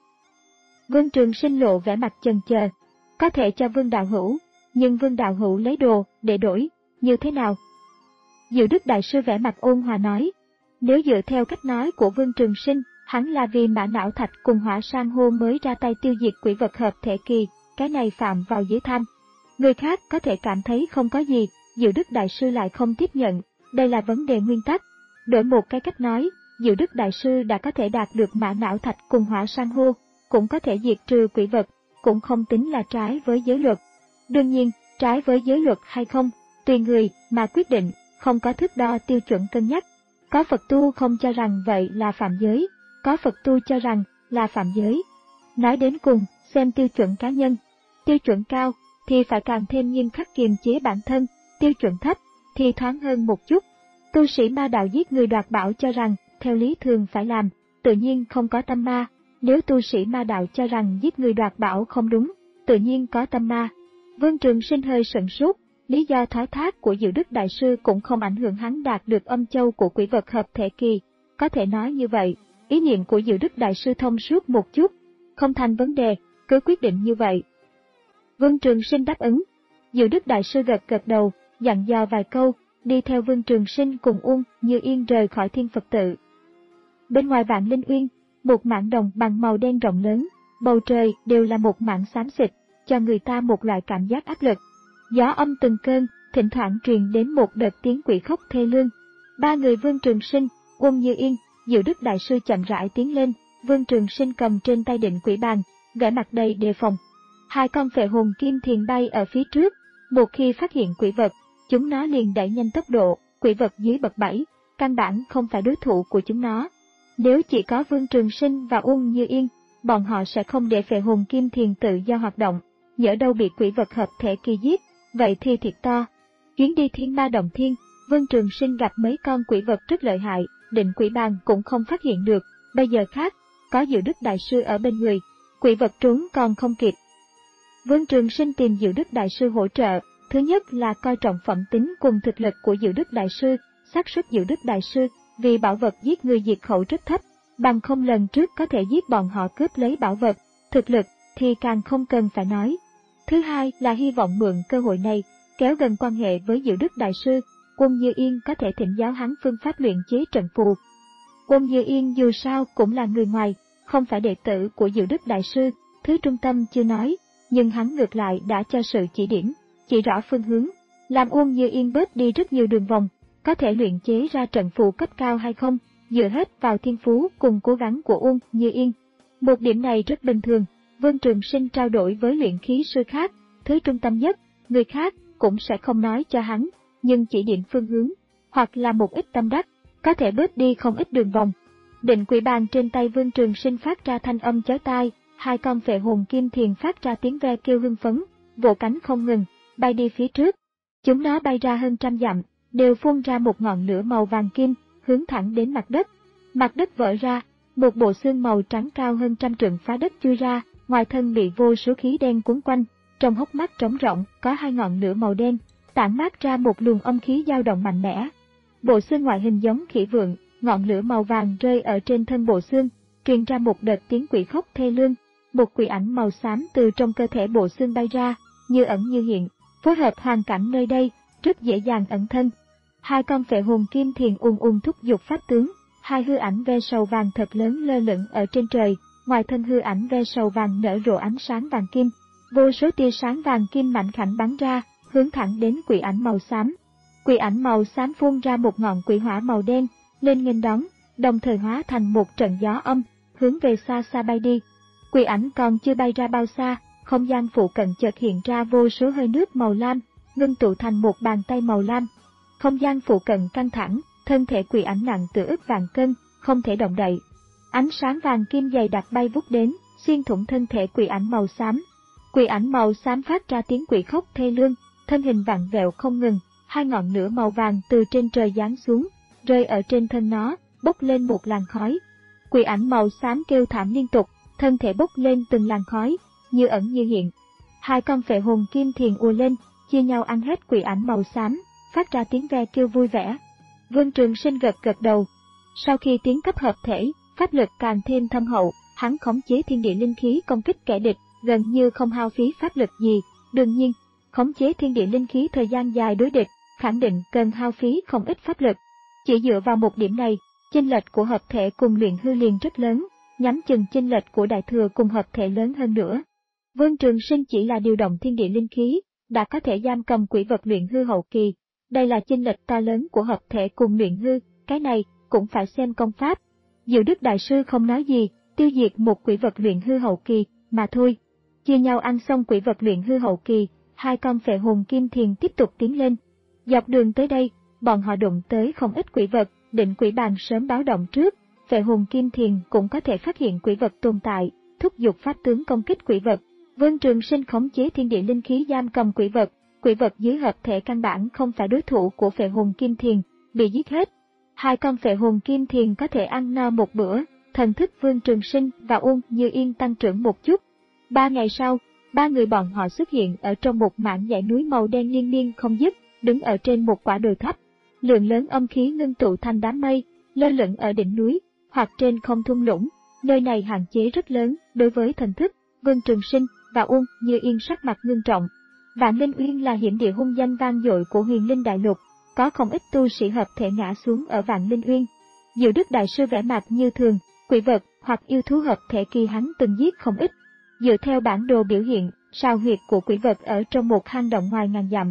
Vương Trường Sinh lộ vẻ mặt chần chờ. Có thể cho Vương đạo hữu, nhưng Vương đạo hữu lấy đồ để đổi, như thế nào? Diệu Đức đại sư vẻ mặt ôn hòa nói. Nếu dựa theo cách nói của Vương Trường Sinh, hắn là vì mã não thạch cùng hỏa san hô mới ra tay tiêu diệt quỷ vật hợp thể kỳ, cái này phạm vào giới tham. Người khác có thể cảm thấy không có gì, Diệu Đức đại sư lại không tiếp nhận, đây là vấn đề nguyên tắc. Đổi một cái cách nói, Diệu Đức đại sư đã có thể đạt được mã não thạch cùng hỏa san hô, cũng có thể diệt trừ quỷ vật, cũng không tính là trái với giới luật. Đương nhiên, trái với giới luật hay không, tùy người mà quyết định, không có thước đo tiêu chuẩn cân nhắc. Có Phật tu không cho rằng vậy là phạm giới, có Phật tu cho rằng là phạm giới. Nói đến cùng, xem tiêu chuẩn cá nhân. Tiêu chuẩn cao thì phải càng thêm nghiêm khắc kiềm chế bản thân, tiêu chuẩn thấp thì thoáng hơn một chút. Tu sĩ ma đạo giết người đoạt bảo cho rằng theo lý thường phải làm, tự nhiên không có tâm ma. Nếu tu sĩ ma đạo cho rằng giết người đoạt bảo không đúng, tự nhiên có tâm ma. Vương Trường Sinh hơi sửng sốt, lý do thoái thác của Diệu Đức đại sư cũng không ảnh hưởng hắn đạt được âm châu của quỷ vật hợp thể kỳ. Có thể nói như vậy, ý niệm của Diệu Đức đại sư thông suốt một chút, không thành vấn đề, cứ quyết định như vậy. Vương Trường Sinh đáp ứng. Diệu Đức đại sư gật gật đầu, dặn dò vài câu, đi theo Vương Trường Sinh cùng Uông Như Yên rời khỏi Thiên Phật tự. Bên ngoài Vạn Linh Uyên, một mảng đồng bằng màu đen rộng lớn, bầu trời đều là một mảng xám xịt, cho người ta một loại cảm giác áp lực. Gió âm từng cơn, thỉnh thoảng truyền đến một đợt tiếng quỷ khóc thê lương. Ba người Vương Trường Sinh, Uông Như Yên, Diệu Đức đại sư chậm rãi tiến lên, Vương Trường Sinh cầm trên tay định quỷ bàn, vẻ mặt đầy đề phòng. Hai con phệ hồn kim thiền bay ở phía trước, một khi phát hiện quỷ vật, chúng nó liền đẩy nhanh tốc độ, quỷ vật dưới bậc bảy, căn bản không phải đối thủ của chúng nó. Nếu chỉ có Vương Trường Sinh và Uông Như Yên, bọn họ sẽ không để phệ hồn kim thiền tự do hoạt động, nhỡ đâu bị quỷ vật hợp thể kỳ giết, vậy thì thiệt to. Chuyến đi Thiên Ma Động Thiên, Vương Trường Sinh gặp mấy con quỷ vật rất lợi hại, Định Quỷ Bàn cũng không phát hiện được, bây giờ khác, có Diệu Đức Đại Sư ở bên người, quỷ vật trốn còn không kịp. Vương Trường Sinh tìm Diệu Đức Đại Sư hỗ trợ, thứ nhất là coi trọng phẩm tính cùng thực lực của Diệu Đức Đại Sư, xác suất Diệu Đức Đại Sư vì bảo vật giết người diệt khẩu rất thấp, bằng không lần trước có thể giết bọn họ cướp lấy bảo vật, thực lực thì càng không cần phải nói. Thứ hai là hy vọng mượn cơ hội này, kéo gần quan hệ với Diệu Đức Đại Sư, Quân Như Yên có thể thỉnh giáo hắn phương pháp luyện chế trận phù. Quân Như Yên dù sao cũng là người ngoài, không phải đệ tử của Diệu Đức Đại Sư, thứ trung tâm chưa nói, nhưng hắn ngược lại đã cho sự chỉ điểm, chỉ rõ phương hướng, làm Uông Như Yên bớt đi rất nhiều đường vòng, có thể luyện chế ra trận phù cấp cao hay không, dựa hết vào thiên phú cùng cố gắng của Uông Như Yên. Một điểm này rất bình thường, Vương Trường Sinh trao đổi với luyện khí sư khác, thứ trung tâm nhất, người khác cũng sẽ không nói cho hắn, nhưng chỉ điểm phương hướng, hoặc là một ít tâm đắc, có thể bớt đi không ít đường vòng. Định Quỷ Bàn trên tay Vương Trường Sinh phát ra thanh âm chói tai, hai con phệ hồn kim thiền phát ra tiếng ve kêu hưng phấn, vỗ cánh không ngừng, bay đi phía trước. Chúng nó bay ra hơn trăm dặm, đều phun ra một ngọn lửa màu vàng kim, hướng thẳng đến mặt đất. Mặt đất vỡ ra, một bộ xương màu trắng cao hơn trăm trượng phá đất chui ra, ngoài thân bị vô số khí đen cuốn quanh, trong hốc mắt trống rỗng có hai ngọn lửa màu đen, tản mát ra một luồng âm khí dao động mạnh mẽ. Bộ xương ngoại hình giống khỉ vượn, ngọn lửa màu vàng rơi ở trên thân bộ xương, truyền ra một đợt tiếng quỷ khóc thê lương. Một quỷ ảnh màu xám từ trong cơ thể bộ xương bay ra, như ẩn như hiện, phối hợp hoàn cảnh nơi đây, rất dễ dàng ẩn thân. Hai con phệ hồn kim thiền ùn ùn thúc giục pháp tướng, hai hư ảnh ve sầu vàng thật lớn lơ lửng ở trên trời, ngoài thân hư ảnh ve sầu vàng nở rộ ánh sáng vàng kim, vô số tia sáng vàng kim mạnh khảnh bắn ra, hướng thẳng đến quỷ ảnh màu xám. Quỷ ảnh màu xám phun ra một ngọn quỷ hỏa màu đen, lên nghênh đón, đồng thời hóa thành một trận gió âm, hướng về xa xa bay đi. Quỷ ảnh còn chưa bay ra bao xa, không gian phụ cận chợt hiện ra vô số hơi nước màu lam, ngưng tụ thành một bàn tay màu lam. Không gian phụ cận căng thẳng, thân thể quỷ ảnh nặng tựa ức vạn cân, không thể động đậy. Ánh sáng vàng kim dày đặc bay vút đến, xuyên thủng thân thể quỷ ảnh màu xám. Quỷ ảnh màu xám phát ra tiếng quỷ khóc thê lương, thân hình vặn vẹo không ngừng, hai ngọn lửa màu vàng từ trên trời giáng xuống, rơi ở trên thân nó, bốc lên một làn khói. Quỷ ảnh màu xám kêu thảm liên tục, thân thể bốc lên từng làn khói, như ẩn như hiện. Hai con phệ hồn kim thiền ùa lên, chia nhau ăn hết quỷ ảnh màu xám, phát ra tiếng ve kêu vui vẻ. Vương Trường Sinh gật gật đầu. Sau khi tiến cấp hợp thể, pháp lực càng thêm thâm hậu, hắn khống chế thiên địa linh khí công kích kẻ địch, gần như không hao phí pháp lực gì. Đương nhiên, khống chế thiên địa linh khí thời gian dài đối địch, khẳng định cần hao phí không ít pháp lực. Chỉ dựa vào một điểm này, chênh lệch của hợp thể cùng luyện hư liền rất lớn, nhắm chừng chênh lệch của đại thừa cùng hợp thể lớn hơn nữa. Vương Trường Sinh chỉ là điều động thiên địa linh khí, đã có thể giam cầm quỷ vật luyện hư hậu kỳ. Đây là chênh lệch to lớn của hợp thể cùng luyện hư, cái này cũng phải xem công pháp. Diệu Đức Đại Sư không nói gì, tiêu diệt một quỷ vật luyện hư hậu kỳ, mà thôi. Chia nhau ăn xong quỷ vật luyện hư hậu kỳ, hai con phệ hồn kim thiền tiếp tục tiến lên. Dọc đường tới đây, bọn họ đụng tới không ít quỷ vật, Định Quỷ Bàn sớm báo động trước, phệ hồn kim thiền cũng có thể phát hiện quỷ vật tồn tại, thúc giục pháp tướng công kích quỷ vật. Vương Trường Sinh khống chế thiên địa linh khí giam cầm quỷ vật, quỷ vật dưới hợp thể căn bản không phải đối thủ của phệ hồn kim thiền, bị giết hết. Hai con phệ hồn kim thiền có thể ăn no một bữa, thần thức Vương Trường Sinh và Uông Như Yên tăng trưởng một chút. Ba ngày sau, ba người bọn họ xuất hiện ở trong một mảng dãy núi màu đen liên miên không dứt, đứng ở trên một quả đồi thấp. Lượng lớn âm khí ngưng tụ thành đám mây, lơ lửng ở đỉnh núi, hoặc trên không thung lũng. Nơi này hạn chế rất lớn đối với thần thức. Vương Trường Sinh và Uông Như Yên sắc mặt ngưng trọng. Vạn Linh Uyên là hiểm địa hung danh vang dội của Huyền Linh Đại Lục, có không ít tu sĩ hợp thể ngã xuống ở Vạn Linh Uyên. Diệu Đức Đại Sư vẻ mặt như thường, quỷ vật hoặc yêu thú hợp thể kỳ hắn từng giết không ít. Dựa theo bản đồ biểu hiện, sao huyệt của quỷ vật ở trong một hang động ngoài ngàn dặm.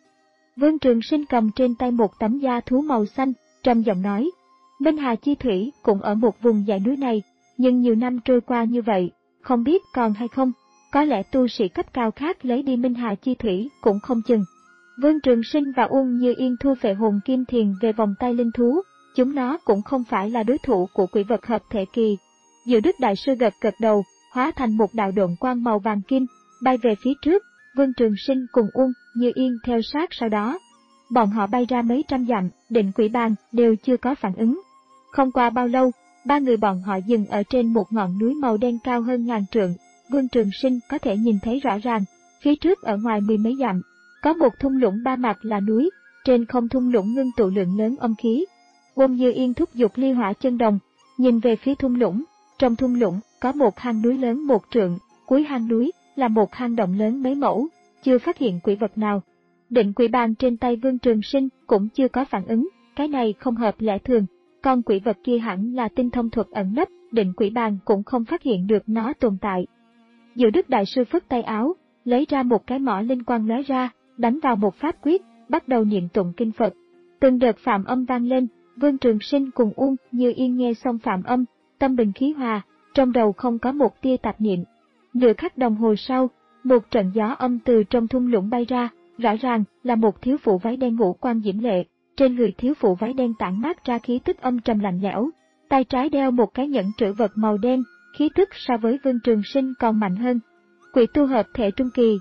Vương Trường Sinh cầm trên tay một tấm da thú màu xanh, trầm giọng nói: Minh Hà Chi Thủy cũng ở một vùng dãy núi này, nhưng nhiều năm trôi qua như vậy, không biết còn hay không, có lẽ tu sĩ cấp cao khác lấy đi Minh Hà Chi Thủy cũng không chừng. Vương Trường Sinh và Uông Như Yên thu phệ hồn kim thiền về vòng tay linh thú, chúng nó cũng không phải là đối thủ của quỷ vật hợp thể kỳ. Diệu Đức Đại Sư gật gật đầu, hóa thành một đạo độn quang màu vàng kim, bay về phía trước, Vương Trường Sinh cùng Uông Như Yên theo sát sau đó. Bọn họ bay ra mấy trăm dặm, Định Quỷ Bàn đều chưa có phản ứng. Không qua bao lâu, ba người bọn họ dừng ở trên một ngọn núi màu đen cao hơn ngàn trượng. Vương Trường Sinh có thể nhìn thấy rõ ràng, phía trước ở ngoài mười mấy dặm, có một thung lũng ba mặt là núi, trên không thung lũng ngưng tụ lượng lớn âm khí. Uông Như Yên thúc giục ly hỏa chân đồng, nhìn về phía thung lũng, trong thung lũng có một hang núi lớn một trượng, cuối hang núi là một hang động lớn mấy mẫu, chưa phát hiện quỷ vật nào. Định Quỷ Bàn trên tay Vương Trường Sinh cũng chưa có phản ứng, cái này không hợp lẽ thường, con quỷ vật kia hẳn là tinh thông thuật ẩn nấp, Định Quỷ Bàn cũng không phát hiện được nó tồn tại. Diệu Đức Đại Sư phất tay áo, lấy ra một cái mỏ linh quang lóe ra, đánh vào một pháp quyết, bắt đầu niệm tụng kinh Phật. Từng đợt phạm âm vang lên, Vương Trường Sinh cùng Uông Như Yên nghe xong phạm âm, tâm bình khí hòa, trong đầu không có một tia tạp niệm. Nửa khắc đồng hồ sau, một trận gió âm từ trong thung lũng bay ra, rõ ràng là một thiếu phụ váy đen ngũ quan diễm lệ, trên người thiếu phụ váy đen tản mát ra khí tức âm trầm lạnh lẽo, tay trái đeo một cái nhẫn trữ vật màu đen, khí tức so với Vương Trường Sinh còn mạnh hơn. Quỷ tu hợp thể trung kỳ.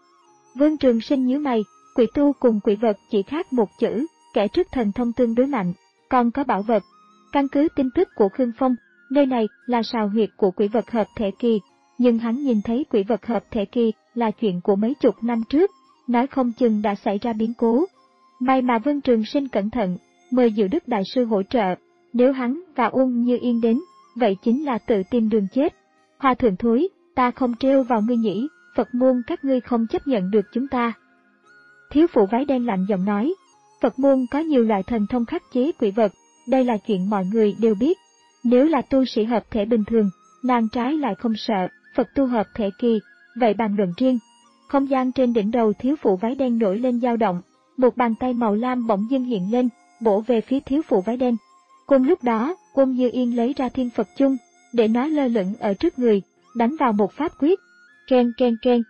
Vương Trường Sinh nhíu mày, quỷ tu cùng quỷ vật chỉ khác một chữ, kẻ trước thần thông tương đối mạnh, còn có bảo vật. Căn cứ tin tức của Khương Phong, nơi này là sào huyệt của quỷ vật hợp thể kỳ, nhưng hắn nhìn thấy quỷ vật hợp thể kỳ là chuyện của mấy chục năm trước, nói không chừng đã xảy ra biến cố. May mà Vương Trường Sinh cẩn thận, mời Diệu Đức Đại Sư hỗ trợ, nếu hắn và Uông Như Yên đến, vậy chính là tự tìm đường chết. Hòa thượng thối, ta không trêu vào ngươi nhỉ, Phật môn các ngươi không chấp nhận được chúng ta. Thiếu phụ váy đen lạnh giọng nói, Phật môn có nhiều loại thần thông khắc chế quỷ vật, đây là chuyện mọi người đều biết. Nếu là tu sĩ hợp thể bình thường, nàng trái lại không sợ, Phật tu hợp thể kỳ, vậy bàn luận riêng. Không gian trên đỉnh đầu thiếu phụ váy đen nổi lên dao động, một bàn tay màu lam bỗng dưng hiện lên, bổ về phía thiếu phụ váy đen. Cùng lúc đó, Uông Như Yên lấy ra Thiên Phật Chung, để nó lơ lửng ở trước người, đánh vào một pháp quyết. Keng keng keng.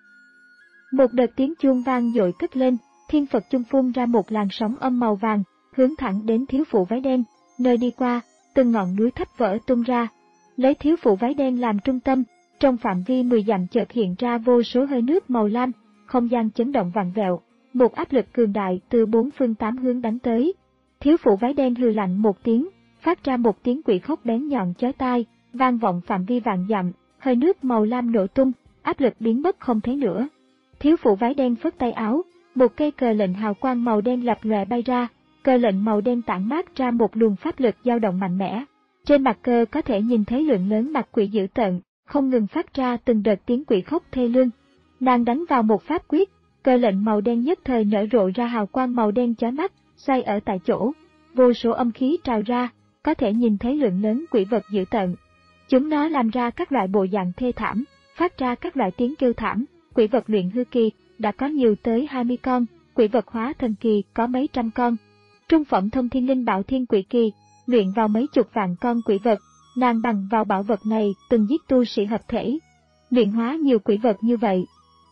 Một đợt tiếng chuông vang dội cất lên, Thiên Phật Chung phun ra một làn sóng âm màu vàng, hướng thẳng đến thiếu phụ váy đen, nơi đi qua, từng ngọn núi thách vỡ tung ra. Lấy thiếu phụ váy đen làm trung tâm, trong phạm vi mười dặm chợt hiện ra vô số hơi nước màu lam, không gian chấn động vặn vẹo, một áp lực cường đại từ bốn phương tám hướng đánh tới. Thiếu phụ váy đen hừ lạnh một tiếng, phát ra một tiếng quỷ khóc bén nhọn chói tai, vang vọng phạm vi vạn dặm, hơi nước màu lam nổ tung, áp lực biến mất không thấy nữa. Thiếu phụ váy đen phất tay áo, một cây cờ lệnh hào quang màu đen lập lòe bay ra, cờ lệnh màu đen tản mát ra một luồng pháp lực dao động mạnh mẽ. Trên mặt cờ có thể nhìn thấy lượng lớn mặt quỷ dữ tợn, không ngừng phát ra từng đợt tiếng quỷ khóc thê lương. Nàng đánh vào một pháp quyết, cờ lệnh màu đen nhất thời nở rộ ra hào quang màu đen chói mắt, xoay ở tại chỗ, vô số âm khí trào ra, có thể nhìn thấy lượng lớn quỷ vật dữ tợn. Chúng nó làm ra các loại bộ dạng thê thảm, phát ra các loại tiếng kêu thảm. Quỷ vật luyện hư kỳ đã có nhiều tới hai mươi con, quỷ vật hóa thần kỳ có mấy trăm con. Trung phẩm thông thiên linh bảo thiên quỷ kỳ, luyện vào mấy chục vạn con quỷ vật, nàng bằng vào bảo vật này từng giết tu sĩ hợp thể, luyện hóa nhiều quỷ vật như vậy.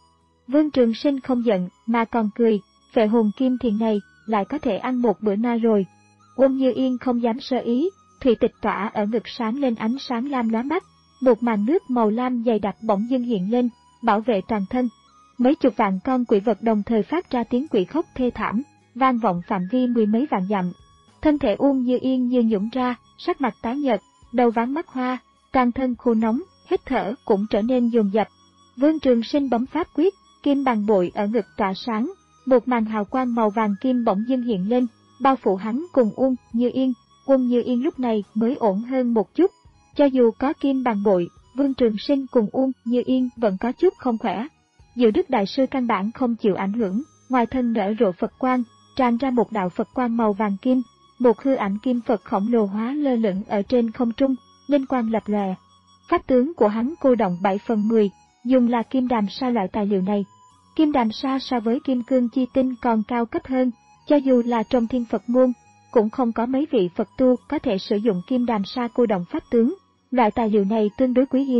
Vương Trường Sinh không giận mà còn cười, phệ hồn kim thiền này lại có thể ăn một bữa no rồi. Uông Như Yên không dám sơ ý, thủy tịch tỏa ở ngực sáng lên ánh sáng lam lóa mắt, một màn nước màu lam dày đặc bỗng dưng hiện lên, bảo vệ toàn thân. Mấy chục vạn con quỷ vật đồng thời phát ra tiếng quỷ khóc thê thảm, vang vọng phạm vi mười mấy vạn dặm. Thân thể Uông Như Yên như nhũn ra, sắc mặt tái nhợt, đầu váng mắt hoa, toàn thân khô nóng, hít thở cũng trở nên dồn dập. Vương Trường Sinh bấm pháp quyết, kim bằng bội ở ngực tỏa sáng, một màn hào quang màu vàng kim bỗng dưng hiện lên, bao phủ hắn cùng Uông Như Yên. Uông Như Yên lúc này mới ổn hơn một chút. Cho dù có kim bằng bội, Vương Trường Sinh cùng Uông Như Yên vẫn có chút không khỏe. Diệu Đức Đại Sư căn bản không chịu ảnh hưởng, ngoài thân nở rộ Phật quang, tràn ra một đạo Phật quang màu vàng kim, một hư ảnh kim Phật khổng lồ hóa lơ lửng ở trên không trung, linh quang lập lòe. Pháp tướng của hắn cô động bảy phần mười, dùng là kim đàm sa loại tài liệu này. Kim đàm sa so với kim cương chi tinh còn cao cấp hơn, cho dù là trong Thiên Phật môn, cũng không có mấy vị Phật tu có thể sử dụng kim đàm sa cô động pháp tướng. Loại tài liệu này tương đối quý hiếm,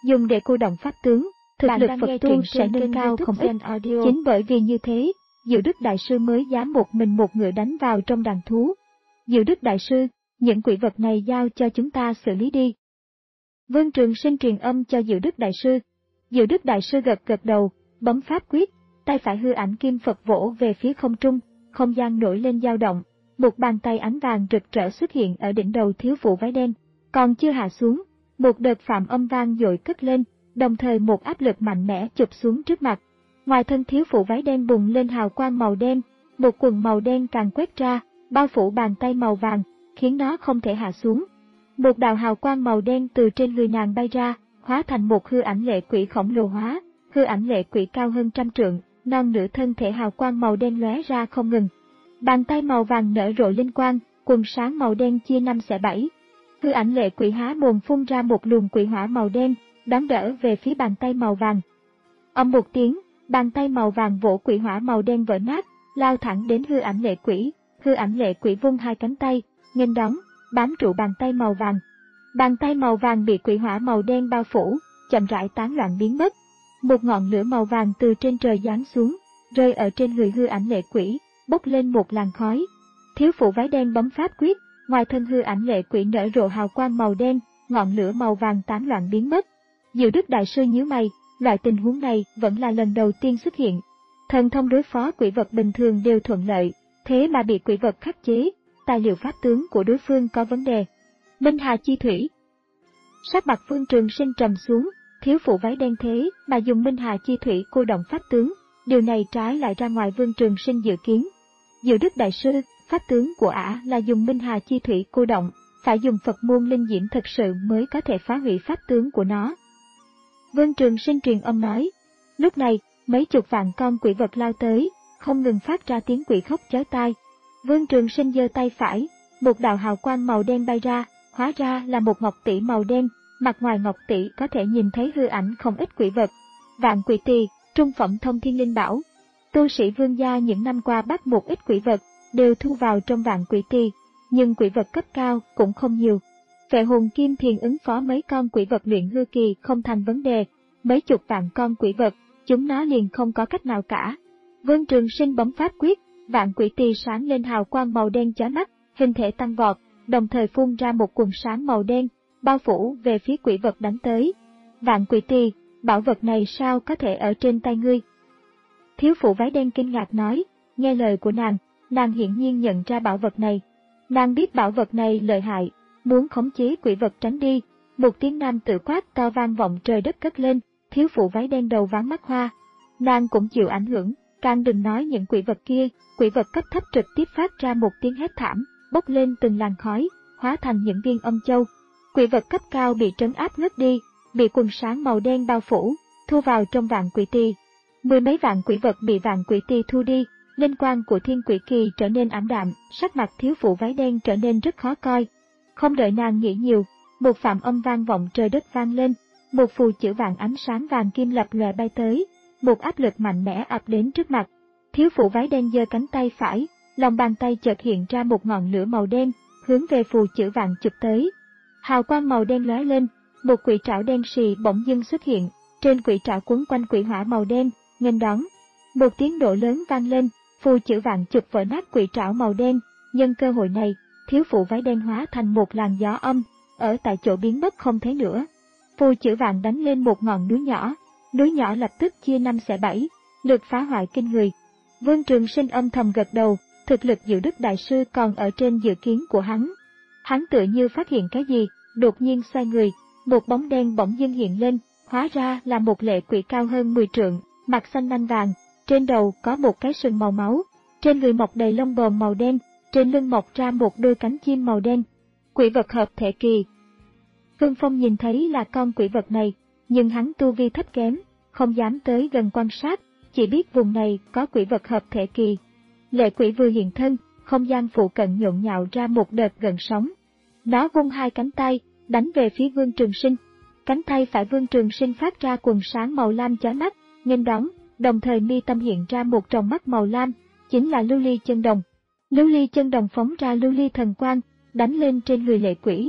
dùng để cô động pháp tướng, thực lực Phật tu sẽ nâng cao không ít. Chính bởi vì như thế, Diệu Đức Đại Sư mới dám một mình một ngựa đánh vào trong đàn thú. Diệu Đức Đại Sư, những quỷ vật này giao cho chúng ta xử lý đi. Vương Trường Sinh truyền âm cho Diệu Đức Đại Sư. Diệu Đức Đại Sư gật gật đầu, bấm pháp quyết, tay phải hư ảnh kim Phật vỗ về phía không trung, không gian nổi lên dao động, một bàn tay ánh vàng rực rỡ xuất hiện ở đỉnh đầu thiếu phụ váy đen, còn chưa hạ xuống, một đợt phạm âm vang dội cất lên, đồng thời một áp lực mạnh mẽ chụp xuống trước mặt. Ngoài thân thiếu phụ váy đen bùng lên hào quang màu đen, một quần màu đen càng quét ra, bao phủ bàn tay màu vàng, khiến nó không thể hạ xuống. Một đạo hào quang màu đen từ trên người nàng bay ra, hóa thành một hư ảnh lệ quỷ khổng lồ hóa, hư ảnh lệ quỷ cao hơn trăm trượng, non nửa thân thể hào quang màu đen lóe ra không ngừng. Bàn tay màu vàng nở rộ linh quang, quần sáng màu đen chia năm xẻ bảy. Hư ảnh lệ quỷ há mồm phun ra một luồng quỷ hỏa màu đen, đón đỡ về phía bàn tay màu vàng. Âm một tiếng, bàn tay màu vàng vỗ quỷ hỏa màu đen vỡ nát, lao thẳng đến hư ảnh lệ quỷ. Hư ảnh lệ quỷ vung hai cánh tay, nghênh đón, bám trụ bàn tay màu vàng. Bàn tay màu vàng bị quỷ hỏa màu đen bao phủ, chậm rãi tán loạn biến mất. Một ngọn lửa màu vàng từ trên trời giáng xuống, rơi ở trên người hư ảnh lệ quỷ, bốc lên một làn khói. Thiếu phụ váy đen bấm pháp quyết, ngoài thân hư ảnh lệ quỷ nở rộ hào quang màu đen, ngọn lửa màu vàng tán loạn biến mất. Diệu Đức Đại Sư nhíu mày, loại tình huống này vẫn là lần đầu tiên xuất hiện. Thần thông đối phó quỷ vật bình thường đều thuận lợi, thế mà bị quỷ vật khắc chế, tài liệu pháp tướng của đối phương có vấn đề. Minh Hà Chi Thủy. Sắc mặt Vương Trường Sinh trầm xuống, thiếu phụ váy đen thế mà dùng Minh Hà Chi Thủy cô động pháp tướng, điều này trái lại ra ngoài Vương Trường Sinh dự kiến. Diệu Đức Đại Sư, pháp tướng của ả là dùng Minh Hà Chi Thủy cô động, phải dùng Phật môn linh diễm thực sự mới có thể phá hủy pháp tướng của nó. Vương Trường Sinh truyền âm nói. Lúc này, mấy chục vạn con quỷ vật lao tới, không ngừng phát ra tiếng quỷ khóc chói tai. Vương Trường Sinh giơ tay phải, một đạo hào quang màu đen bay ra, hóa ra là một ngọc tỷ màu đen, mặt ngoài ngọc tỷ có thể nhìn thấy hư ảnh không ít quỷ vật. Vạn Quỷ Tỳ, trung phẩm thông thiên linh bảo. Tu sĩ Vương gia những năm qua bắt một ít quỷ vật, đều thu vào trong Vạn Quỷ Tỳ, nhưng quỷ vật cấp cao cũng không nhiều. Vệ hồn kim thiền ứng phó mấy con quỷ vật luyện hư kỳ không thành vấn đề, mấy chục vạn con quỷ vật, chúng nó liền không có cách nào cả. Vương Trường Sinh bấm pháp quyết, Vạn Quỷ Tỳ sáng lên hào quang màu đen chói mắt, hình thể tăng vọt, đồng thời phun ra một quần sáng màu đen, bao phủ về phía quỷ vật đánh tới. Vạn Quỷ Tỳ, bảo vật này sao có thể ở trên tay ngươi? Thiếu phụ váy đen kinh ngạc nói, nghe lời của nàng, nàng hiển nhiên nhận ra bảo vật này. Nàng biết bảo vật này lợi hại, muốn khống chế quỷ vật tránh đi. Một tiếng nam tự quát to vang vọng trời đất cất lên, thiếu phụ váy đen đầu váng mắt hoa. Nàng cũng chịu ảnh hưởng, càng đừng nói những quỷ vật kia, quỷ vật cấp thấp trực tiếp phát ra một tiếng hét thảm, bốc lên từng làn khói, hóa thành những viên âm châu. Quỷ vật cấp cao bị trấn áp ngất đi, bị quần sáng màu đen bao phủ, thu vào trong Vạn Quỷ Tỳ. Mười mấy vạn quỷ vật bị Vạn Quỷ Tỳ thu đi, linh quang của Thiên Quỷ Kỳ trở nên ảm đạm, sắc mặt thiếu phụ váy đen trở nên rất khó coi. Không đợi nàng nghĩ nhiều, một phạm âm vang vọng trời đất vang lên, một phù chữ vàng ánh sáng vàng kim lập lòe bay tới, một áp lực mạnh mẽ ập đến trước mặt. Thiếu phụ váy đen giơ cánh tay phải, lòng bàn tay chợt hiện ra một ngọn lửa màu đen, hướng về phù chữ vàng chụp tới. Hào quang màu đen lóe lên, một quỷ trảo đen xì bỗng dưng xuất hiện, trên quỷ trảo quấn quanh quỷ hỏa màu đen, nghênh đón. Một tiếng nổ lớn vang lên, phù chữ vàng chụp vỡ nát quỷ trảo màu đen. Nhân cơ hội này, thiếu phụ váy đen hóa thành một làn gió âm, ở tại chỗ biến mất không thấy nữa. Phù chữ vàng đánh lên một ngọn núi nhỏ, núi nhỏ lập tức chia năm xẻ bảy, lực phá hoại kinh người. Vương Trường Sinh âm thầm gật đầu, thực lực Diệu Đức Đại Sư còn ở trên dự kiến của hắn. Hắn tựa như phát hiện cái gì, đột nhiên xoay người, một bóng đen bỗng dưng hiện lên, hóa ra là một lệ quỷ cao hơn mười trượng, mặt xanh nanh vàng, trên đầu có một cái sừng màu máu, trên người mọc đầy lông bồm màu đen, trên lưng mọc ra một đôi cánh chim màu đen. Quỷ vật hợp thể kỳ. Vương Phong nhìn thấy là con quỷ vật này, nhưng hắn tu vi thấp kém, không dám tới gần quan sát, chỉ biết vùng này có quỷ vật hợp thể kỳ. Lệ quỷ vừa hiện thân, không gian phụ cận nhộn nhạo ra một đợt gần sóng. Nó vung hai cánh tay, đánh về phía Vương Trường Sinh. Cánh tay phải Vương Trường Sinh phát ra quần sáng màu lam chói mắt, nghênh đón, đồng thời mi tâm hiện ra một tròng mắt màu lam, chính là lưu ly chân đồng. Lưu ly chân đồng phóng ra lưu ly thần quang, đánh lên trên người lệ quỷ.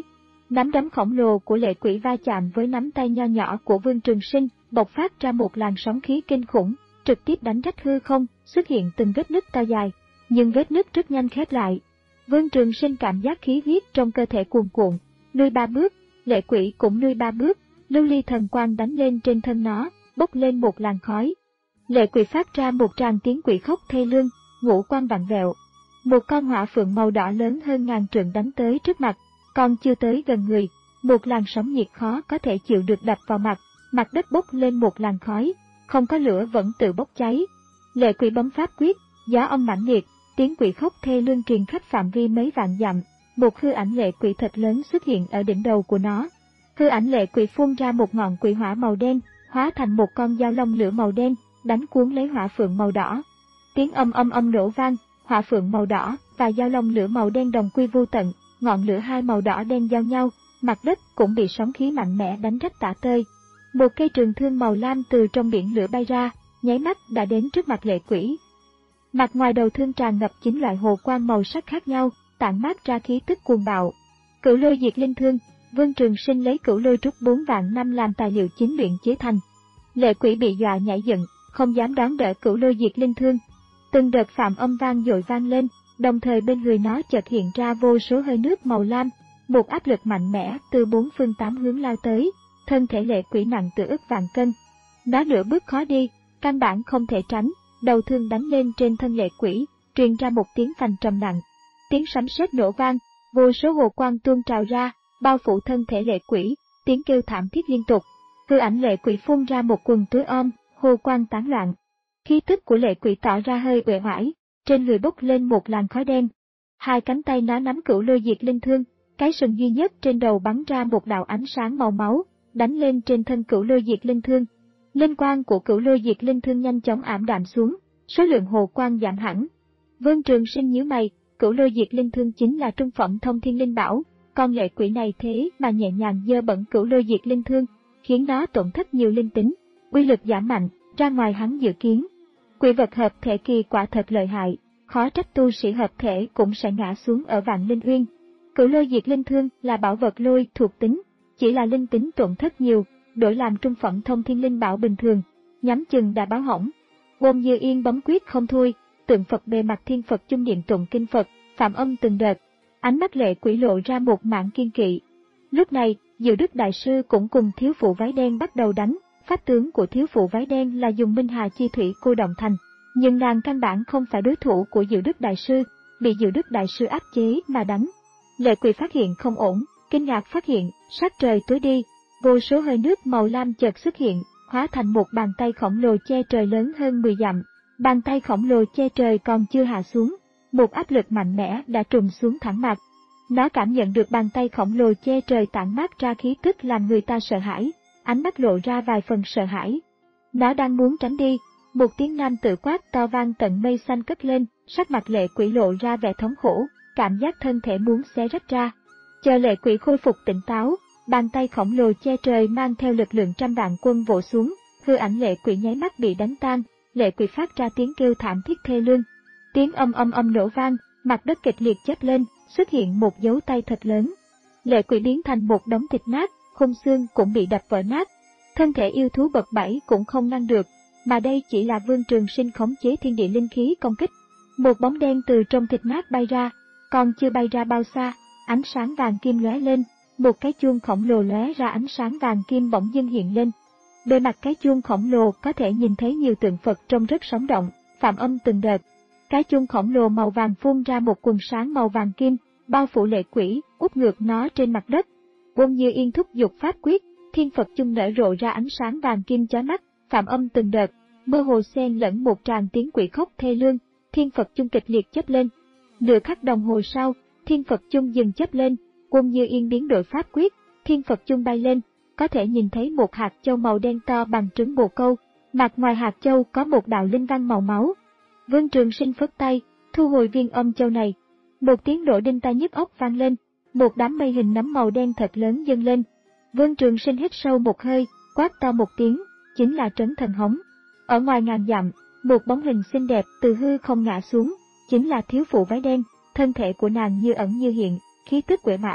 Nắm đấm khổng lồ của lệ quỷ va chạm với nắm tay nho nhỏ của Vương Trường Sinh, bộc phát ra một làn sóng khí kinh khủng, trực tiếp đánh rách hư không, xuất hiện từng vết nứt to dài, nhưng vết nứt rất nhanh khép lại. Vương Trường Sinh cảm giác khí huyết trong cơ thể cuồn cuộn, lui ba bước, lệ quỷ cũng lui ba bước, lưu ly thần quang đánh lên trên thân nó, bốc lên một làn khói. Lệ quỷ phát ra một tràng tiếng quỷ khóc thê lương, ngũ quan vặn vẹo. Một con hỏa phượng màu đỏ lớn hơn ngàn trượng đánh tới trước mặt, còn chưa tới gần người, một làn sóng nhiệt khó có thể chịu được đập vào mặt, mặt đất bốc lên một làn khói, không có lửa vẫn tự bốc cháy. Lệ quỷ bấm pháp quyết, gió âm mãnh liệt, tiếng quỷ khóc thê lương truyền khắp phạm vi mấy vạn dặm. Một hư ảnh lệ quỷ thật lớn xuất hiện ở đỉnh đầu của nó. Hư ảnh lệ quỷ phun ra một ngọn quỷ hỏa màu đen, hóa thành một con dao long lửa màu đen, đánh cuốn lấy hỏa phượng màu đỏ. Tiếng âm âm âm nổ vang, hỏa phượng màu đỏ và dao long lửa màu đen đồng quy vô tận, ngọn lửa hai màu đỏ đen giao nhau, mặt đất cũng bị sóng khí mạnh mẽ đánh rách tả tơi. Một cây trường thương màu lam từ trong biển lửa bay ra, nháy mắt đã đến trước mặt lệ quỷ. Mặt ngoài đầu thương tràn ngập chín loại hồ quang màu sắc khác nhau, tản mát ra khí tức cuồng bạo. Cửu lôi diệt linh thương, Vương Trường Sinh lấy cửu lôi trúc bốn vạn năm làm tài liệu chính luyện chế thành. Lệ quỷ bị dọa nhảy dựng, không dám đón đỡ cửu lôi diệt linh thương. Từng đợt phạm âm vang dội vang lên, đồng thời bên người nó chợt hiện ra vô số hơi nước màu lam, một áp lực mạnh mẽ từ bốn phương tám hướng lao tới, thân thể lệ quỷ nặng tựa ức vạn cân. Nó nửa bước khó đi, căn bản không thể tránh, đầu thương đánh lên trên thân lệ quỷ, truyền ra một tiếng phành trầm nặng. Tiếng sấm sét nổ vang, vô số hồ quang tuôn trào ra, bao phủ thân thể lệ quỷ, tiếng kêu thảm thiết liên tục. Hư ảnh lệ quỷ phun ra một quần túi om, hồ quang tán loạn. Khí tức của lệ quỷ tỏ ra hơi uể oải, trên người bốc lên một làn khói đen. Hai cánh tay nó nắm cửu lôi diệt linh thương, cái sừng duy nhất trên đầu bắn ra một đạo ánh sáng màu máu, đánh lên trên thân cửu lôi diệt linh thương. Linh quang của cửu lôi diệt linh thương nhanh chóng ảm đạm xuống, số lượng hồ quang giảm hẳn. Vương Trường Sinh nhíu mày, cửu lôi diệt linh thương chính là trung phẩm thông thiên linh bảo, con lệ quỷ này thế mà nhẹ nhàng dơ bẩn cửu lôi diệt linh thương, khiến nó tổn thất nhiều linh tính, uy lực giảm mạnh, ra ngoài hắn dự kiến. Quỷ vật hợp thể kỳ quả thật lợi hại, khó trách tu sĩ hợp thể cũng sẽ ngã xuống ở Vạn Linh Uyên. Cửu lôi diệt linh thương là bảo vật lôi thuộc tính, chỉ là linh tính tổn thất nhiều, đổi làm trung phẩm thông thiên linh bảo bình thường, nhắm chừng đã báo hỏng. Bôn Như Yên bấm quyết không thôi, tượng Phật bề mặt thiên Phật chung niệm tụng kinh Phật, phạm âm từng đợt, ánh mắt lệ quỷ lộ ra một mảng kiên kỵ. Lúc này, Diệu Đức Đại Sư cũng cùng thiếu phụ váy đen bắt đầu đánh. Pháp tướng của thiếu phụ váy đen là dùng Minh Hà Chi Thủy cô động thành, nhưng nàng căn bản không phải đối thủ của Diệu Đức Đại Sư, bị Diệu Đức Đại Sư áp chế mà đánh. Lệ quỷ phát hiện không ổn, kinh ngạc phát hiện, sắc trời tối đi, vô số hơi nước màu lam chợt xuất hiện, hóa thành một bàn tay khổng lồ che trời lớn hơn mười dặm. Bàn tay khổng lồ che trời còn chưa hạ xuống, một áp lực mạnh mẽ đã trùm xuống thẳng mặt. Nó cảm nhận được bàn tay khổng lồ che trời tản mát ra khí tức làm người ta sợ hãi, ánh mắt lộ ra vài phần sợ hãi. Nó đang muốn tránh đi, một tiếng nam tự quát to vang tận mây xanh cất lên, sắc mặt lệ quỷ lộ ra vẻ thống khổ, cảm giác thân thể muốn xé rách ra. Chờ lệ quỷ khôi phục tỉnh táo, bàn tay khổng lồ che trời mang theo lực lượng trăm vạn quân vỗ xuống, hư ảnh lệ quỷ nháy mắt bị đánh tan, lệ quỷ phát ra tiếng kêu thảm thiết thê lương. Tiếng âm âm âm nổ vang, mặt đất kịch liệt chớp lên, xuất hiện một dấu tay thật lớn. Lệ quỷ biến thành một đống thịt nát, khung xương cũng bị đập vỡ nát. Thân thể yêu thú bậc bảy cũng không ngăn được, mà đây chỉ là Vương Trường Sinh khống chế thiên địa linh khí công kích. Một bóng đen từ trong thịt nát bay ra, còn chưa bay ra bao xa, ánh sáng vàng kim lóe lên, một cái chuông khổng lồ lóe ra ánh sáng vàng kim bỗng dưng hiện lên. Bề mặt cái chuông khổng lồ có thể nhìn thấy nhiều tượng Phật trông rất sống động, phạm âm từng đợt. Cái chuông khổng lồ màu vàng phun ra một quần sáng màu vàng kim, bao phủ lệ quỷ, úp ngược nó trên mặt đất. Bôn Như Yên thúc giục pháp quyết, thiên Phật chung nở rộ ra ánh sáng vàng kim chói mắt, phạm âm từng đợt, mơ hồ xen lẫn một tràng tiếng quỷ khóc thê lương, thiên Phật chung kịch liệt chớp lên. Nửa khắc đồng hồ sau, thiên Phật chung dừng chớp lên, Bôn Như Yên biến đổi pháp quyết, thiên Phật chung bay lên, có thể nhìn thấy một hạt châu màu đen to bằng trứng bồ câu, mặt ngoài hạt châu có một đạo linh văn màu máu. Vương Trường Sinh phất tay, thu hồi viên âm châu này. Một tiếng nổ đinh tai nhức óc vang lên, một đám mây hình nấm màu đen thật lớn dâng lên. Vương Trường Sinh hít sâu một hơi, quát to một tiếng, chính là Trấn Thần Hống. Ở ngoài ngàn dặm, một bóng hình xinh đẹp từ hư không ngã xuống, chính là thiếu phụ váy đen, thân thể của nàng như ẩn như hiện, khí tức uể oải.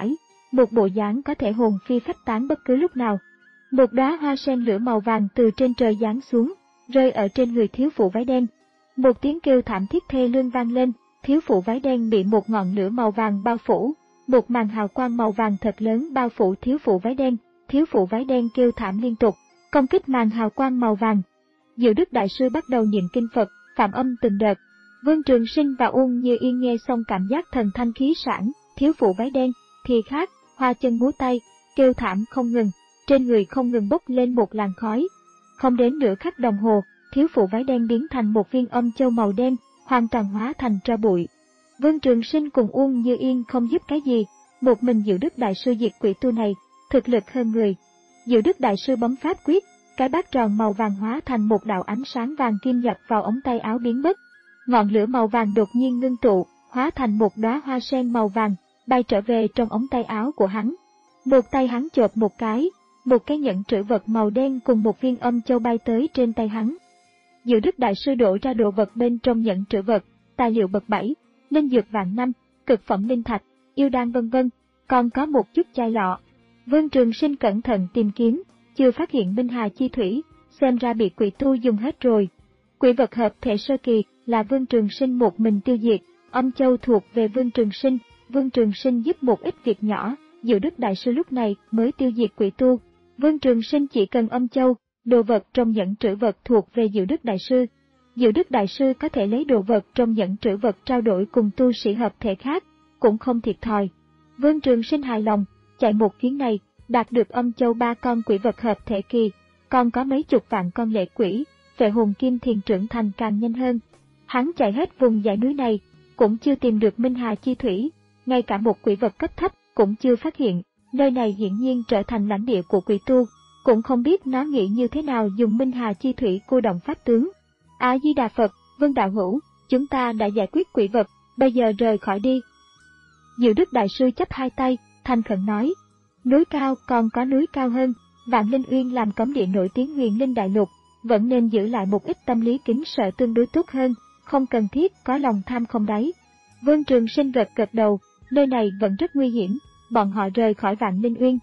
một bộ dáng có thể hồn phi phách tán bất cứ lúc nào. Một đóa hoa sen lửa màu vàng từ trên trời giáng xuống, rơi ở trên người thiếu phụ váy đen. Một tiếng kêu thảm thiết thê lương vang lên, thiếu phụ váy đen bị một ngọn lửa màu vàng bao phủ, một màn hào quang màu vàng thật lớn bao phủ thiếu phụ váy đen. Thiếu phụ váy đen kêu thảm liên tục, công kích màn hào quang màu vàng. Diệu Đức Đại Sư bắt đầu niệm kinh Phật, phạm âm từng đợt. Vương Trường Sinh và Uông Như Yên nghe xong cảm giác thần thanh khí sảng. Thiếu phụ váy đen thì khác, hoa chân múa tay, kêu thảm không ngừng, trên người không ngừng bốc lên một làn khói. Không đến nửa khắc đồng hồ, thiếu phụ váy đen biến thành một viên âm châu màu đen, hoàn toàn hóa thành tro bụi. Vương Trường Sinh cùng Uông Như Yên không giúp cái gì, một mình Diệu Đức Đại Sư diệt quỷ tu này, thực lực hơn người. Diệu Đức Đại Sư bấm pháp quyết, cái bát tròn màu vàng hóa thành một đạo ánh sáng vàng kim nhập vào ống tay áo biến mất. Ngọn lửa màu vàng đột nhiên ngưng tụ, hóa thành một đóa hoa sen màu vàng, bay trở về trong ống tay áo của hắn. Một tay hắn chộp một cái, một cái nhẫn trữ vật màu đen cùng một viên âm châu bay tới trên tay hắn. Diệu Đức Đại Sư đổ ra đồ vật bên trong nhẫn trữ vật, tài liệu bậc bảy, linh dược vạn năm, cực phẩm linh thạch, yêu đan vân vân, còn có một chút chai lọ. Vương Trường Sinh cẩn thận tìm kiếm, chưa phát hiện Minh Hà chi thủy, xem ra bị quỷ tu dùng hết rồi. Quỷ vật hợp thể sơ kỳ là Vương Trường Sinh một mình tiêu diệt, âm châu thuộc về Vương Trường Sinh, Vương Trường Sinh giúp một ít việc nhỏ, Diệu Đức Đại Sư lúc này mới tiêu diệt quỷ tu. Vương Trường Sinh chỉ cần âm châu, đồ vật trong nhẫn trữ vật thuộc về Diệu Đức Đại Sư. Diệu Đức Đại Sư có thể lấy đồ vật trong nhẫn trữ vật trao đổi cùng tu sĩ hợp thể khác, cũng không thiệt thòi. Vương Trường Sinh hài lòng, chạy một chuyến này, đạt được âm châu ba con quỷ vật hợp thể kỳ, còn có mấy chục vạn con lệ quỷ, phệ hồn kim thiền trưởng thành càng nhanh hơn. Hắn chạy hết vùng dãy núi này, cũng chưa tìm được Minh Hà chi thủy, ngay cả một quỷ vật cấp thấp cũng chưa phát hiện, nơi này hiển nhiên trở thành lãnh địa của quỷ tu, cũng không biết nó nghĩ như thế nào dùng Minh Hà chi thủy cô động pháp tướng. A Di Đà Phật, Vương đạo hữu, chúng ta đã giải quyết quỷ vật, bây giờ rời khỏi đi. Diệu Đức Đại Sư chắp hai tay, thành khẩn nói, núi cao còn có núi cao hơn, Vạn Linh Uyên làm cấm địa nổi tiếng huyền linh đại lục, vẫn nên giữ lại một ít tâm lý kính sợ tương đối tốt hơn, không cần thiết có lòng tham không đáy. Vương Trường Sinh gật gật đầu, nơi này vẫn rất nguy hiểm, bọn họ rời khỏi Vạn Linh Uyên.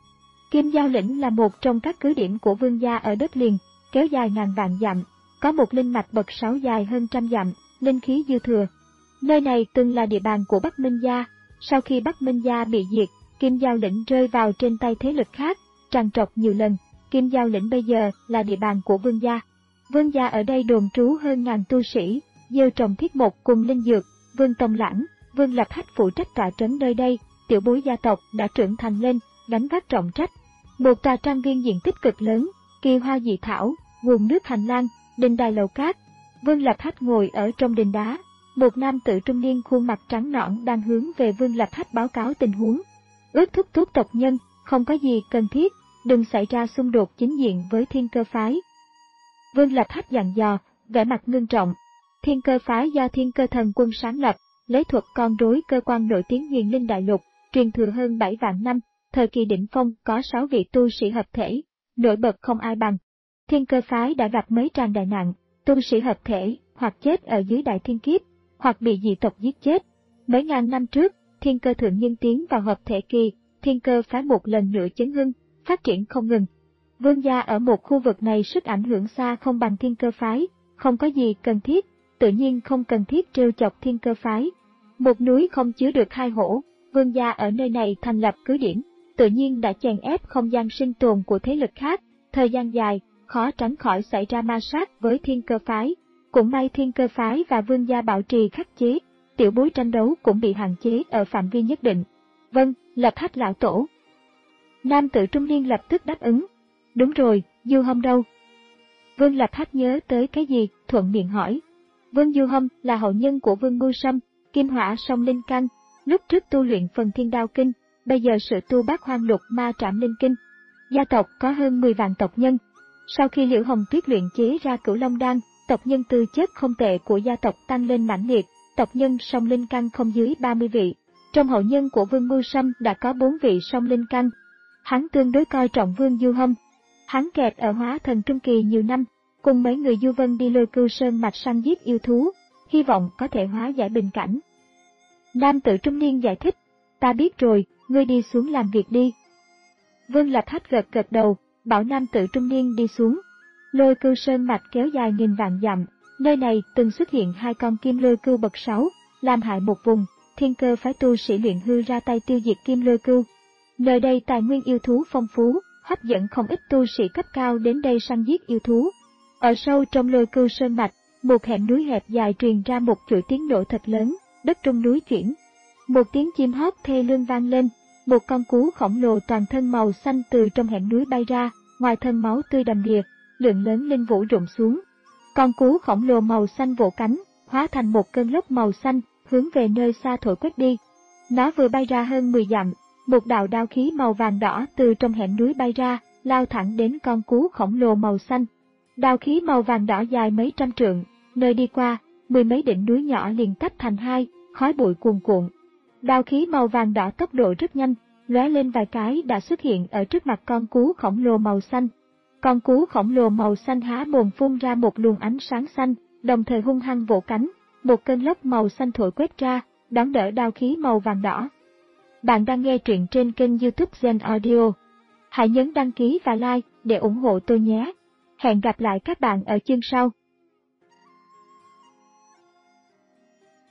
Kim Giao Lĩnh là một trong các cứ điểm của Vương gia ở đất liền, kéo dài ngàn vạn dặm, có một linh mạch bậc sáu dài hơn trăm dặm, linh khí dư thừa. Nơi này từng là địa bàn của Bắc Minh gia, sau khi Bắc Minh gia bị diệt, Kim Giao Lĩnh rơi vào trên tay thế lực khác, trằn trọc nhiều lần. Kim Giao Lĩnh bây giờ là địa bàn của Vương gia. Vương gia ở đây đồn trú hơn ngàn tu sĩ, gieo trồng thiết mộc cùng linh dược. Vương Tông Lãng, Vương Lập Hách phụ trách tọa trấn nơi đây, tiểu bối gia tộc đã trưởng thành lên, gánh vác trọng trách. Một tòa trang viên diện tích cực lớn, kỳ hoa dị thảo, nguồn nước hành lang, đình đài lầu cát. Vương Lập Hách ngồi ở trong đình đá, một nam tử trung niên khuôn mặt trắng nõn đang hướng về Vương Lập Hách báo cáo tình huống. Ước thúc thúc tộc nhân, không có gì cần thiết, đừng xảy ra xung đột chính diện với Thiên Cơ phái. Vương Lập Hách dặn dò, vẻ mặt ngưng trọng. Thiên Cơ phái do Thiên Cơ thần quân sáng lập, lấy thuật con rối cơ quan nổi tiếng huyền linh đại lục, truyền thừa hơn bảy vạn năm, thời kỳ đỉnh phong có sáu vị tu sĩ hợp thể, nổi bật không ai bằng. Thiên Cơ phái đã gặp mấy tràn đại nạn, tu sĩ hợp thể hoặc chết ở dưới đại thiên kiếp, hoặc bị dị tộc giết chết. Mấy ngàn năm trước, Thiên Cơ thượng nhân tiến vào hợp thể kỳ, Thiên Cơ phái một lần nữa chấn hưng, phát triển không ngừng. Vương gia ở một khu vực này sức ảnh hưởng xa không bằng Thiên Cơ phái, không có gì cần thiết, tự nhiên không cần thiết trêu chọc Thiên Cơ phái. Một núi không chứa được hai hổ, Vương gia ở nơi này thành lập cứ điểm, tự nhiên đã chèn ép không gian sinh tồn của thế lực khác, thời gian dài, khó tránh khỏi xảy ra ma sát với Thiên Cơ phái. Cũng may Thiên Cơ phái và Vương gia bảo trì khắc chế, tiểu bối tranh đấu cũng bị hạn chế ở phạm vi nhất định. Vâng, Lập Hách lão tổ. Nam tử trung niên lập tức đáp ứng. Đúng rồi, Du Hâm đâu? Vương Lập Hách nhớ tới cái gì, thuận miệng hỏi. Vương Du Hâm là hậu nhân của Vương Ngưu Sâm, Kim Hỏa Song Linh Căn, lúc trước tu luyện phần Thiên Đao Kinh, bây giờ sự tu Bát Hoang Lục Ma Trảm Linh Kinh. Gia tộc có hơn mười vạn tộc nhân. Sau khi Liễu Hồng Tuyết luyện chế ra Cửu Long Đan, tộc nhân tư chất không tệ của gia tộc tăng lên mãnh liệt, tộc nhân Song Linh Căn không dưới ba mươi vị. Trong hậu nhân của Vương Ngưu Sâm đã có bốn vị Song Linh Căn. Hắn tương đối coi trọng Vương Du Hâm. Hắn kẹt ở Hóa Thần Trung Kỳ nhiều năm, cùng mấy người Du Vân đi Lôi Cưu Sơn mạch săn giết yêu thú, hy vọng có thể hóa giải bình cảnh. Nam tử trung niên giải thích, ta biết rồi, ngươi đi xuống làm việc đi. Vương Lập Hách gật gật đầu, bảo nam tử trung niên đi xuống. Lôi Cưu sơn mạch kéo dài nghìn vạn dặm, nơi này từng xuất hiện hai con kim lôi cưu bậc sáu, làm hại một vùng, Thiên Cơ phái tu sĩ luyện hư ra tay tiêu diệt kim lôi cưu. Nơi đây tài nguyên yêu thú phong phú, hấp dẫn không ít tu sĩ cấp cao đến đây săn giết yêu thú. Ở sâu trong Lôi Cưu sơn mạch, một hẻm núi hẹp dài truyền ra một chuỗi tiếng nổ thật lớn, đất trung núi chuyển. Một tiếng chim hót thê lương vang lên, một con cú khổng lồ toàn thân màu xanh từ trong hẻm núi bay ra, ngoài thân máu tươi đầm đìa, lượng lớn linh vũ rụng xuống. Con cú khổng lồ màu xanh vỗ cánh, hóa thành một cơn lốc màu xanh, hướng về nơi xa thổi quét đi. Nó vừa bay ra hơn mười dặm, một đạo đao khí màu vàng đỏ từ trong hẻm núi bay ra, lao thẳng đến con cú khổng lồ màu xanh. Đao khí màu vàng đỏ dài mấy trăm trượng, nơi đi qua, mười mấy đỉnh núi nhỏ liền tách thành hai, khói bụi cuồn cuộn. Đao khí màu vàng đỏ tốc độ rất nhanh, lóe lên vài cái đã xuất hiện ở trước mặt con cú khổng lồ màu xanh. Con cú khổng lồ màu xanh há mồm phun ra một luồng ánh sáng xanh, đồng thời hung hăng vỗ cánh, một cơn lốc màu xanh thổi quét ra, đón đỡ đao khí màu vàng đỏ. Bạn đang nghe truyện trên kênh YouTube Zen Audio. Hãy nhấn đăng ký và like để ủng hộ tôi nhé. Hẹn gặp lại các bạn ở chương sau.